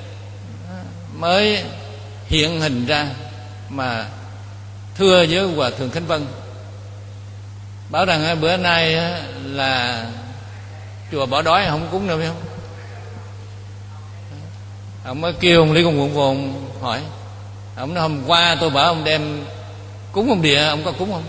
mới hiện hình ra mà thưa với Hòa Thượng Khánh Vân, bảo rằng bữa nay là chùa bỏ đói, không cúng đâu, phải không? Ông mới kêu ông Lý Công Uẩn vô, ông hỏi. Ông nói hôm qua tôi bảo ông đem cúng ông địa, ông có cúng không?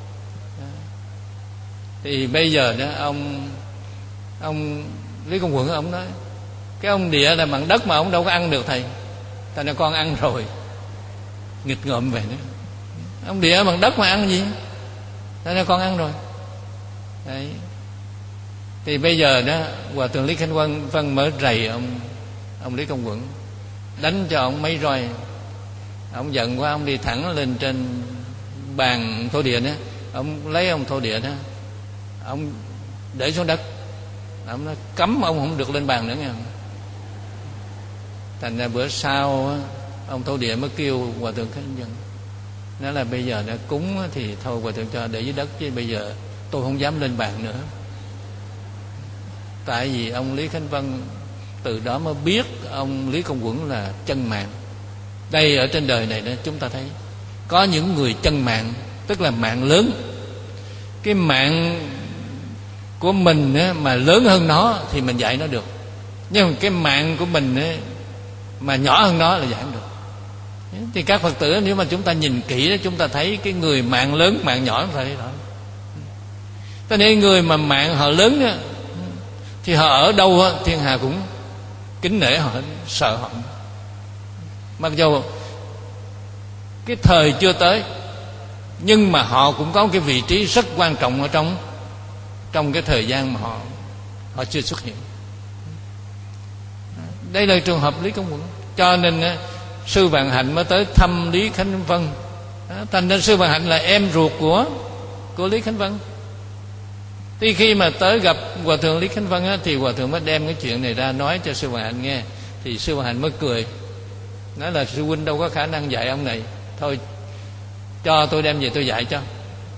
Thì bây giờ đó ông ông Lý Công Uẩn ông nói cái ông địa là bằng đất mà ông đâu có ăn được thầy, thành ra con ăn rồi. Nghịch ngợm về nữa, ông địa bằng đất mà ăn gì, thành ra con ăn rồi. Đấy. Thì bây giờ đó Hòa Thượng Lý Khánh Vân Vân mới rầy ông ông Lý Công Uẩn, đánh cho ông mấy roi. Ông giận quá, ông đi thẳng lên trên bàn thổ địa đó, ông lấy ông thổ địa đó, ông để xuống đất. Ông nói cấm ông không được lên bàn nữa nghe. Thành ra bữa sau ông thổ địa mới kêu Hòa Thượng Khánh Vân, nói là bây giờ đã cúng thì thôi Hòa Thượng cho để dưới đất, chứ bây giờ tôi không dám lên bàn nữa. Tại vì ông Lý Khánh Vân từ đó mới biết ông Lý Công Uẩn là chân mạng. Đây ở trên đời này đó, chúng ta thấy có những người chân mạng, tức là mạng lớn. Cái mạng của mình á, mà lớn hơn nó thì mình dạy nó được, nhưng mà cái mạng của mình á, mà nhỏ hơn nó là dạy không được. Thì các Phật tử nếu mà chúng ta nhìn kỹ đó, chúng ta thấy cái người mạng lớn mạng nhỏ chúng ta thấy đó. Cho nên người mà mạng họ lớn đó, thì họ ở đâu đó, thiên hà cũng kính nể họ, sợ họ. Mặc dù cái thời chưa tới, nhưng mà họ cũng có cái vị trí rất quan trọng ở trong trong cái thời gian mà họ họ chưa xuất hiện. Đây là trường hợp Lý Công Uẩn. Cho nên sư Vạn Hạnh mới tới thăm Lý Khánh Vân. Thành ra sư Vạn Hạnh là em ruột của của Lý Khánh Vân. Thì khi mà tới gặp Hòa Thượng Lý Khánh Vân á, thì Hòa Thượng mới đem cái chuyện này ra nói cho sư Vạn Hạnh nghe. Thì sư Vạn Hạnh mới cười, nói là sư huynh đâu có khả năng dạy ông này, thôi cho tôi đem về tôi dạy cho.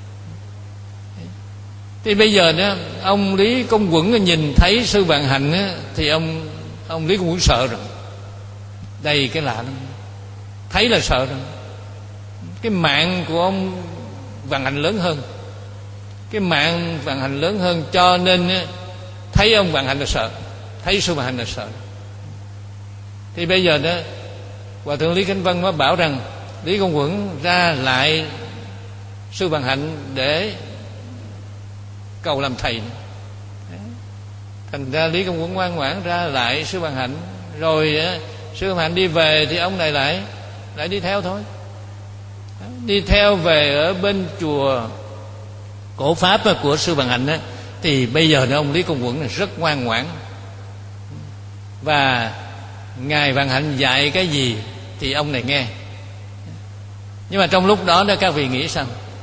Thì bây giờ đó, ông Lý Công Uẩn nhìn thấy sư Vạn Hạnh á, thì ông ông Lý Công Uẩn sợ rồi. Đây cái lạ lắm, thấy là sợ rồi. Cái mạng của ông Vạn Hạnh lớn hơn, cái mạng Vạn Hạnh lớn hơn, cho nên á, thấy ông Vạn Hạnh là sợ, thấy sư Vạn Hạnh là sợ. Thì bây giờ đó Hòa Thượng Lý Khánh Vân mới bảo rằng Lý Công Uẩn ra lại sư Vạn Hạnh để cầu làm thầy. Thành ra Lý Công Uẩn ngoan ngoãn ra lại sư Vạn Hạnh. Rồi sư Vạn Hạnh đi về thì ông này lại lại đi theo thôi. Đi theo về ở bên chùa Cổ Pháp của sư Vạn Hạnh. Thì bây giờ ông Lý Công Uẩn rất ngoan ngoãn, và ngài Vạn Hạnh dạy cái gì thì ông này nghe. Nhưng mà trong lúc đó đó các vị nghĩ sao?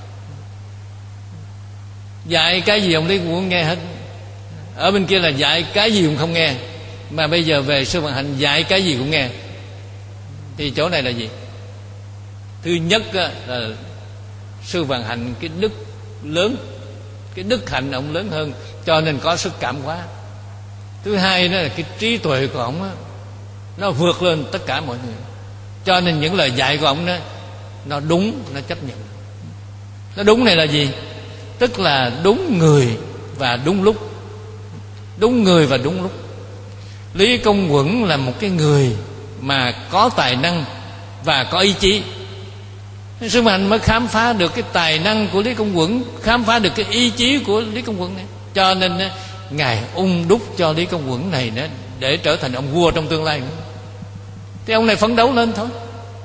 Dạy cái gì ông Lý Công Uẩn nghe hết. Ở bên kia là dạy cái gì cũng không nghe, mà bây giờ về sư Vạn Hạnh dạy cái gì cũng nghe. Thì chỗ này là gì? Thứ nhất là sư Vạn Hạnh cái đức lớn, cái đức hạnh ông lớn hơn, cho nên có sức cảm hóa. Thứ hai đó là cái trí tuệ của ông đó, nó vượt lên tất cả mọi người, cho nên những lời dạy của ông đó nó đúng, nó chấp nhận. Nó đúng này là gì? Tức là đúng người và đúng lúc. Đúng người và đúng lúc. Lý Công Uẩn là một cái người mà có tài năng và có ý chí. Sư Minh Hạnh mới khám phá được cái tài năng của Lý Công Uẩn, khám phá được cái ý chí của Lý Công Uẩn này. Cho nên Ngài ung đúc cho Lý Công Uẩn này để trở thành ông vua trong tương lai. Thì ông này phấn đấu lên thôi.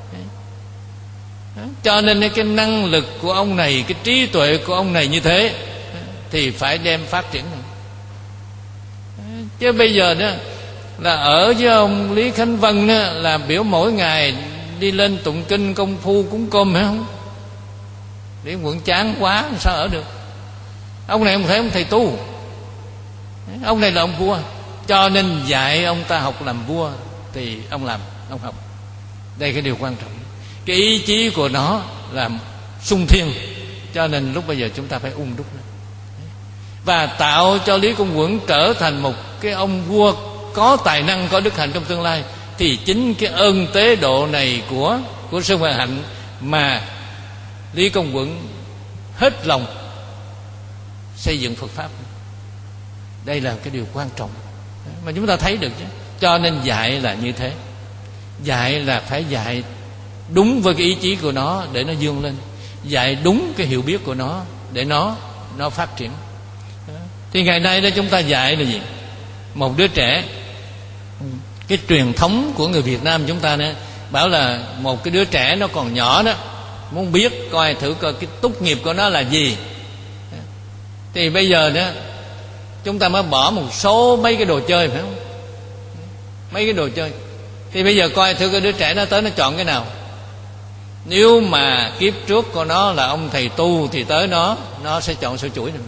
Cho nên cái năng lực của ông này, cái trí tuệ của ông này như thế thì phải đem phát triển này. Chứ bây giờ đó là ở với ông Lý Khánh Vân đó, là biểu mỗi ngày đi lên tụng kinh công phu cúng cơm phải không? Lý Quận chán quá sao ở được. Ông này ông thấy ông thầy tu, ông này là ông vua, cho nên dạy ông ta học làm vua thì ông làm, ông học. Đây cái điều quan trọng. Cái ý chí của nó là sung thiên, cho nên lúc bây giờ chúng ta phải ung đúc nó và tạo cho Lý Công Uẩn trở thành một cái ông vua có tài năng, có đức hạnh trong tương lai. Thì chính cái ơn tế độ này của của Sư Minh Hạnh mà Lý Công Uẩn hết lòng xây dựng Phật pháp. Đây là cái điều quan trọng mà chúng ta thấy được chứ. Cho nên dạy là như thế. Dạy là phải dạy đúng với cái ý chí của nó để nó vươn lên, dạy đúng cái hiểu biết của nó để nó nó phát triển. Thì ngày nay đó chúng ta dạy là gì? Một đứa trẻ, cái truyền thống của người Việt Nam chúng ta đó, bảo là một cái đứa trẻ nó còn nhỏ đó, muốn biết coi thử coi cái tốt nghiệp của nó là gì. Thì bây giờ đó chúng ta mới bỏ một số mấy cái đồ chơi, phải không? Mấy cái đồ chơi. Thì bây giờ coi thử cái đứa trẻ nó tới nó chọn cái nào. Nếu mà kiếp trước của nó là ông thầy tu thì tới nó nó sẽ chọn sâu chuỗi này.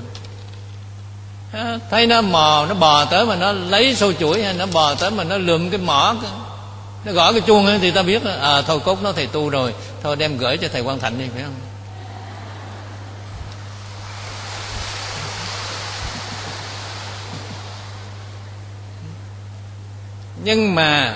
Thấy nó mò, nó bò tới mà nó lấy sâu chuỗi, hay nó bò tới mà nó lượm cái mỏ, nó gõ cái chuông thì ta biết à, thôi cốt nó thầy tu rồi, thôi đem gửi cho thầy Quang Thạnh đi, phải không? Nhưng mà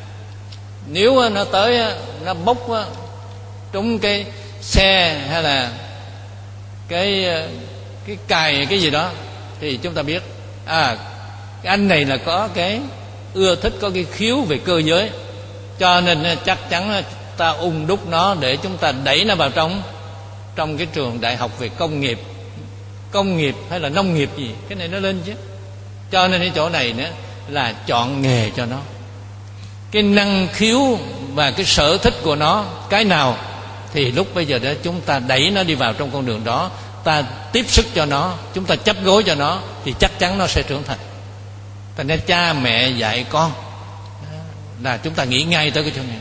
nếu nó tới, nó bốc trúng cái xe hay là cái cái cài cái gì đó thì chúng ta biết à, cái anh này là có cái ưa thích, có cái khiếu về cơ giới, cho nên chắc chắn ta ung đúc nó để chúng ta đẩy nó vào trong trong cái trường đại học về công nghiệp, công nghiệp hay là nông nghiệp gì, cái này nó lên chứ. Cho nên cái chỗ này nữa là chọn nghề cho nó, cái năng khiếu và cái sở thích của nó cái nào thì lúc bây giờ đó chúng ta đẩy nó đi vào trong con đường đó, ta tiếp sức cho nó, chúng ta chấp gối cho nó thì chắc chắn nó sẽ trưởng thành. Thành ra cha mẹ dạy con là chúng ta nghĩ ngay tới cái chỗ này.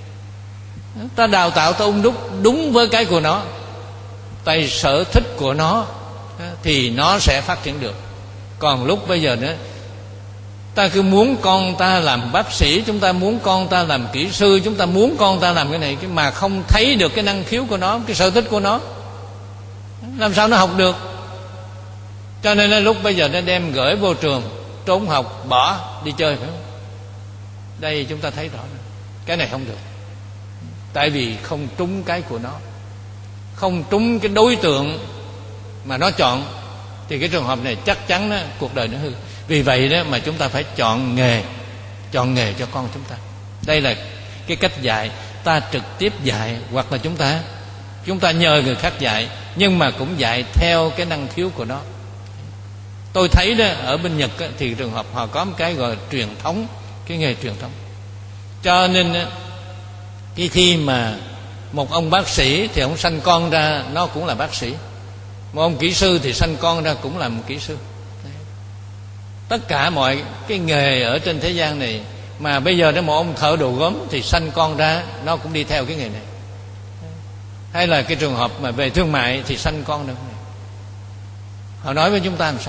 Ta đào tạo, ta ung đúc đúng với cái của nó, tay sở thích của nó thì nó sẽ phát triển được. Còn lúc bây giờ nữa ta cứ muốn con ta làm bác sĩ, chúng ta muốn con ta làm kỹ sư, chúng ta muốn con ta làm cái này cái mà không thấy được cái năng khiếu của nó, cái sở thích của nó, làm sao nó học được? Cho nên là lúc bây giờ nó đem gửi vô trường, trốn học, bỏ đi chơi, phải không? Đây chúng ta thấy rõ rồi. Cái này không được. Tại vì không trúng cái của nó, không trúng cái đối tượng mà nó chọn, thì cái trường hợp này chắc chắn đó, cuộc đời nó hư. Vì vậy đó mà chúng ta phải chọn nghề, chọn nghề cho con chúng ta. Đây là cái cách dạy. Ta trực tiếp dạy hoặc là chúng ta chúng ta nhờ người khác dạy, nhưng mà cũng dạy theo cái năng khiếu của nó. Tôi thấy đó ở bên Nhật đó, thì trường hợp họ có một cái gọi là truyền thống, cái nghề truyền thống. Cho nên đó, cái khi mà một ông bác sĩ thì ông sanh con ra nó cũng là bác sĩ, một ông kỹ sư thì sanh con ra cũng là một kỹ sư. Tất cả mọi cái nghề ở trên thế gian này, mà bây giờ đó một ông thợ đồ gốm thì sanh con ra nó cũng đi theo cái nghề này. Hay là cái trường hợp mà về thương mại thì sanh con được. Họ nói với chúng ta làm sao?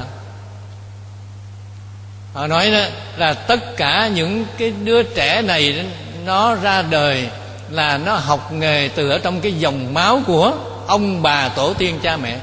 Họ nói đó là tất cả những cái đứa trẻ này nó ra đời là nó học nghề từ ở trong cái dòng máu của ông bà tổ tiên cha mẹ.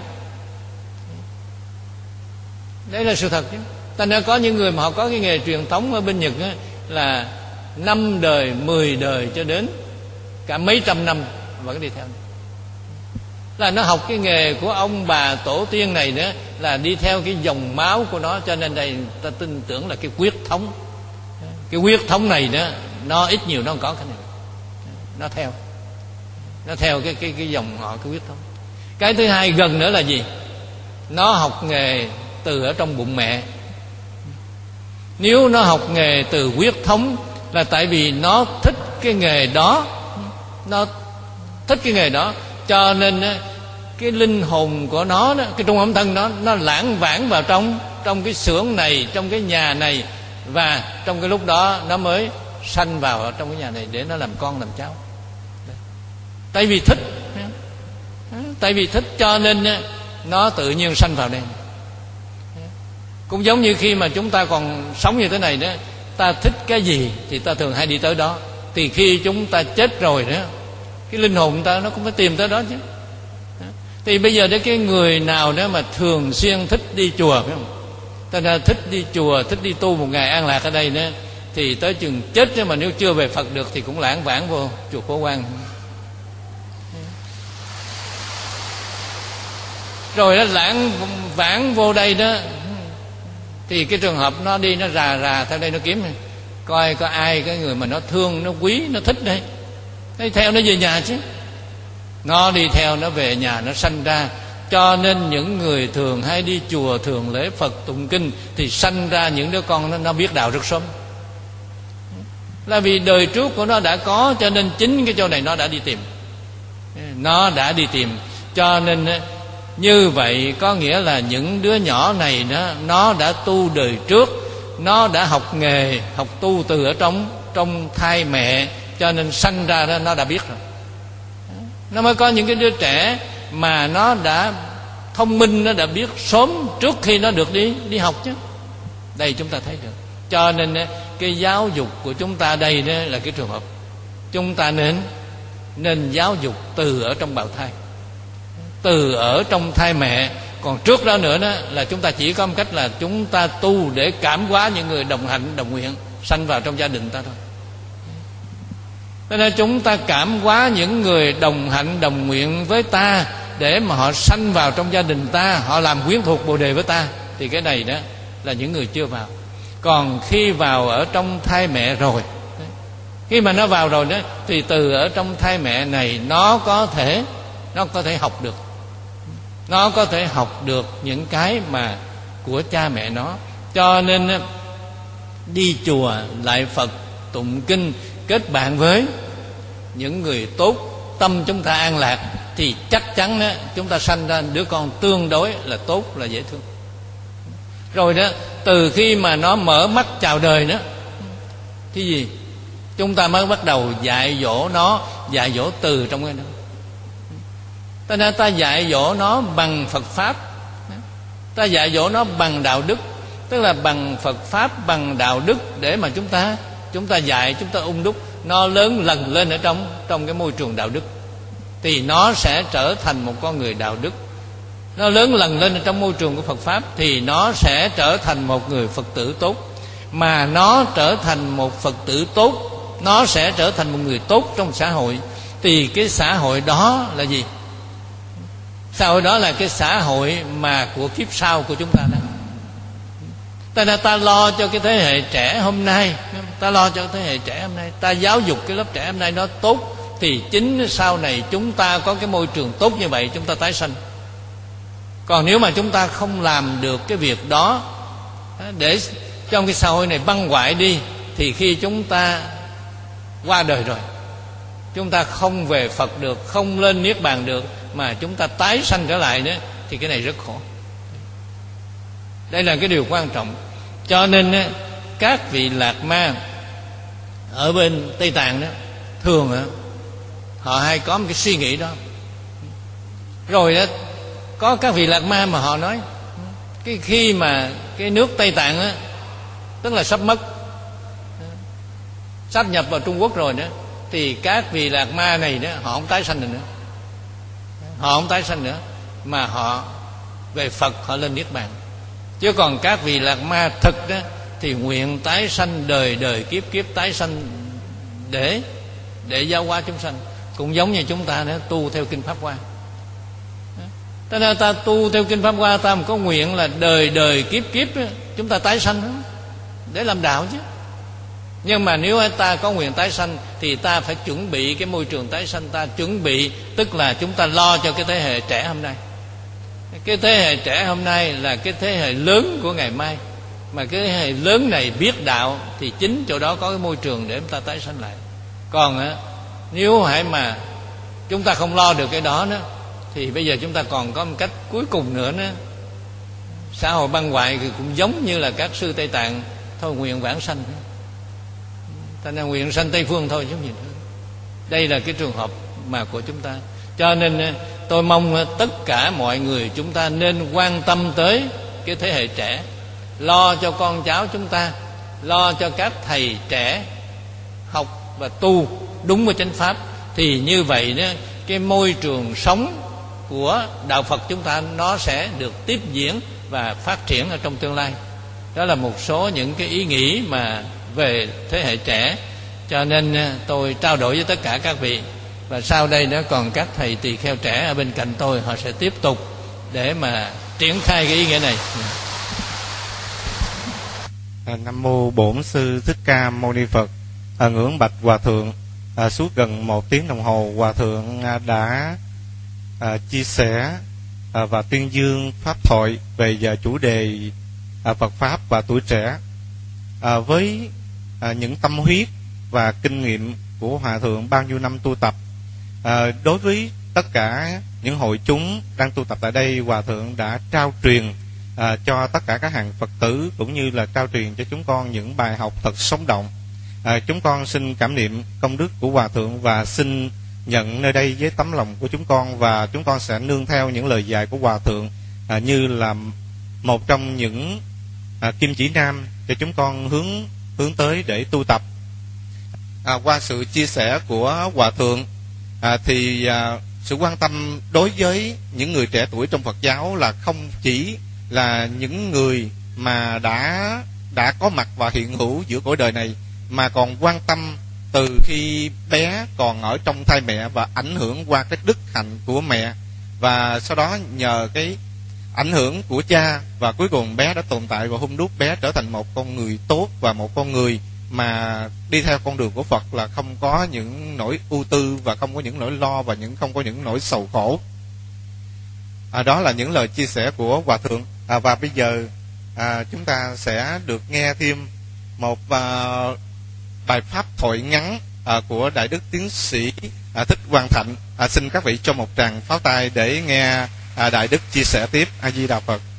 Đấy là sự thật chứ. Ta nói có những người mà họ có cái nghề truyền thống ở bên Nhật đó, là năm đời, mười đời cho đến cả mấy trăm năm vẫn đi theo. Là nó học cái nghề của ông bà tổ tiên này nữa, là đi theo cái dòng máu của nó. Cho nên đây ta tin tưởng là cái huyết thống. Cái huyết thống này nữa, nó ít nhiều nó có cái này, nó theo. nó theo cái cái cái dòng họ, cái huyết thống. Cái thứ hai gần nữa là gì? Nó học nghề từ ở trong bụng mẹ. Nếu nó học nghề từ huyết thống là tại vì nó thích cái nghề đó, nó thích cái nghề đó, cho nên cái linh hồn của nó, cái trung âm thân nó nó lãng vãng vào trong trong cái xưởng này, trong cái nhà này, và trong cái lúc đó nó mới sanh vào trong cái nhà này để nó làm con làm cháu. Tại vì thích, tại vì thích cho nên nó tự nhiên sanh vào đây. Cũng giống như khi mà chúng ta còn sống như thế này đó, ta thích cái gì thì ta thường hay đi tới đó. Thì khi chúng ta chết rồi đó, cái linh hồn ta nó cũng phải tìm tới đó chứ. Thì bây giờ để cái người nào đó mà thường xuyên thích đi chùa, phải không? Ta ra thích đi chùa, thích đi tu một ngày an lạc ở đây đó, thì tới chừng chết đó mà nếu chưa về Phật được thì cũng lãng vãng vô chùa Phổ Quang. Rồi nó lãng vãng vô đây đó, thì cái trường hợp nó đi nó rà rà theo đây nó kiếm, coi có ai cái người mà nó thương, nó quý, nó thích đây, nó theo nó về nhà chứ. Nó đi theo nó về nhà, nó sanh ra. Cho nên những người thường hay đi chùa, thường lễ Phật tụng kinh thì sanh ra những đứa con nó, nó biết đạo rất sớm. Là vì đời trước của nó đã có, cho nên chính cái chỗ này nó đã đi tìm. Nó đã đi tìm. Cho nên như vậy có nghĩa là những đứa nhỏ này đó, nó đã tu đời trước, nó đã học nghề, học tu từ ở trong trong thai mẹ, cho nên sanh ra đó nó đã biết rồi. Nó mới có những cái đứa trẻ mà nó đã thông minh, nó đã biết sớm trước khi nó được đi đi học chứ. Đây chúng ta thấy được. Cho nên cái giáo dục của chúng ta đây đó là cái trường hợp chúng ta nên nên giáo dục từ ở trong bào thai, từ ở trong thai mẹ. Còn trước đó nữa đó là chúng ta chỉ có một cách là chúng ta tu để cảm hóa những người đồng hạnh đồng nguyện sanh vào trong gia đình ta thôi. Cho nên chúng ta cảm hóa những người đồng hạnh đồng nguyện với ta để mà họ sanh vào trong gia đình ta, họ làm quyến thuộc bồ đề với ta, thì cái này đó là những người chưa vào. Còn khi vào ở trong thai mẹ rồi, khi mà nó vào rồi đó, thì từ ở trong thai mẹ này nó có thể nó có thể học được, nó có thể học được những cái mà của cha mẹ nó. Cho nên đi chùa lại Phật tụng kinh, kết bạn với những người tốt, tâm chúng ta an lạc, thì chắc chắn đó, chúng ta sanh ra đứa con tương đối là tốt, là dễ thương. Rồi đó, từ khi mà nó mở mắt chào đời đó, thì gì? Chúng ta mới bắt đầu dạy dỗ nó, dạy dỗ từ trong cái đó. Ta nên ta dạy dỗ nó bằng Phật Pháp, ta dạy dỗ nó bằng đạo đức, tức là bằng Phật Pháp, bằng đạo đức, để mà chúng ta chúng ta dạy, chúng ta ung đúc nó lớn lần lên ở trong trong cái môi trường đạo đức, thì nó sẽ trở thành một con người đạo đức. Nó lớn lần lên ở trong môi trường của Phật Pháp thì nó sẽ trở thành một người Phật tử tốt. Mà nó trở thành một Phật tử tốt, nó sẽ trở thành một người tốt trong xã hội. Thì cái xã hội đó là gì? Xã hội đó là cái xã hội mà của kiếp sau của chúng ta đó. Ta là ta lo cho cái thế hệ trẻ hôm nay, ta lo cho thế hệ trẻ hôm nay, ta giáo dục cái lớp trẻ hôm nay nó tốt, thì chính sau này chúng ta có cái môi trường tốt như vậy, chúng ta tái sanh. Còn nếu mà chúng ta không làm được cái việc đó, để trong cái xã hội này băng hoại đi, thì khi chúng ta qua đời rồi, chúng ta không về Phật được, không lên Niết Bàn được, mà chúng ta tái sanh trở lại nữa, thì cái này rất khổ. Đây là cái điều quan trọng. Cho nên các vị Lạc Ma ở bên Tây Tạng đó, thường họ hay có một cái suy nghĩ đó. Rồi đó, có các vị Lạc Ma mà họ nói cái khi mà cái nước Tây Tạng á, tức là sắp mất, sắp nhập vào Trung Quốc rồi đó, thì các vị Lạc Ma này đó, họ không tái sanh nữa, họ không tái sanh nữa, mà họ về Phật, họ lên Niết Bàn. Chứ còn các vị Lạc Ma thực đó thì nguyện tái sanh đời đời kiếp kiếp tái sanh để để giáo hóa chúng sanh, cũng giống như chúng ta đó, tu theo kinh Pháp Hoa. Cho nên ta tu theo kinh Pháp Hoa, ta không có nguyện là đời đời kiếp kiếp đó, chúng ta tái sanh đó, để làm đạo chứ. Nhưng mà nếu ta có nguyện tái sanh thì ta phải chuẩn bị cái môi trường tái sanh. Ta chuẩn bị tức là chúng ta lo cho cái thế hệ trẻ hôm nay. Cái thế hệ trẻ hôm nay là cái thế hệ lớn của ngày mai. Mà cái thế hệ lớn này biết đạo thì chính chỗ đó có cái môi trường để chúng ta tái sanh lại. Còn á, nếu hãy mà chúng ta không lo được cái đó nữa, thì bây giờ chúng ta còn có một cách cuối cùng nữa nữa. Xã hội băng hoại thì cũng giống như là các sư Tây Tạng, thôi nguyện vãng sanh, thành ra nguyện sanh Tây Phương thôi chứ gì nữa. Đây là cái trường hợp mà của chúng ta. Cho nên tôi mong tất cả mọi người chúng ta nên quan tâm tới cái thế hệ trẻ, lo cho con cháu chúng ta, lo cho các thầy trẻ học và tu đúng với chánh pháp. Thì như vậy đó, cái môi trường sống của đạo Phật chúng ta nó sẽ được tiếp diễn và phát triển ở trong tương lai. Đó là một số những cái ý nghĩ mà về thế hệ trẻ. Cho nên tôi trao đổi với tất cả các vị. Và sau đây đó còn các thầy tỳ kheo trẻ ở bên cạnh tôi, họ sẽ tiếp tục để mà triển khai cái ý nghĩa này. À, Nam mô Bổn Sư Thích Ca Mâu Ni Phật. À, ngưỡng bạch Hòa Thượng, à, suốt gần một tiếng đồng hồ Hòa Thượng à, đã à, chia sẻ à, và tuyên dương pháp thoại về à, chủ đề à, Phật Pháp và tuổi trẻ. À, với à, những tâm huyết và kinh nghiệm của Hòa Thượng bao nhiêu năm tu tập, à, đối với tất cả những hội chúng đang tu tập tại đây, Hòa Thượng đã trao truyền à, cho tất cả các hàng Phật tử, cũng như là trao truyền cho chúng con những bài học thật sống động. À, chúng con xin cảm niệm công đức của Hòa Thượng và xin nhận nơi đây với tấm lòng của chúng con, và chúng con sẽ nương theo những lời dạy của Hòa Thượng à, như là một trong những à, kim chỉ nam cho chúng con hướng hướng tới để tu tập. À, qua sự chia sẻ của Hòa Thượng à, thì à, sự quan tâm đối với những người trẻ tuổi trong Phật giáo là không chỉ là những người mà đã đã có mặt và hiện hữu giữa cõi đời này, mà còn quan tâm từ khi bé còn ở trong thai mẹ và ảnh hưởng qua cái đức hạnh của mẹ, và sau đó nhờ cái ảnh hưởng của cha, và cuối cùng bé đã tồn tại và hun đúc bé trở thành một con người tốt và một con người mà đi theo con đường của Phật, là không có những nỗi ưu tư và không có những nỗi lo và những không có những nỗi sầu khổ. À, đó là những lời chia sẻ của Hòa Thượng. À, và bây giờ à, chúng ta sẽ được nghe thêm một à, bài pháp thoại ngắn à, của Đại Đức Tiến sĩ à, Thích Quang Thạnh. À, xin các vị cho một tràng pháo tay để nghe à, Đại Đức chia sẻ tiếp. A Di Đà Phật.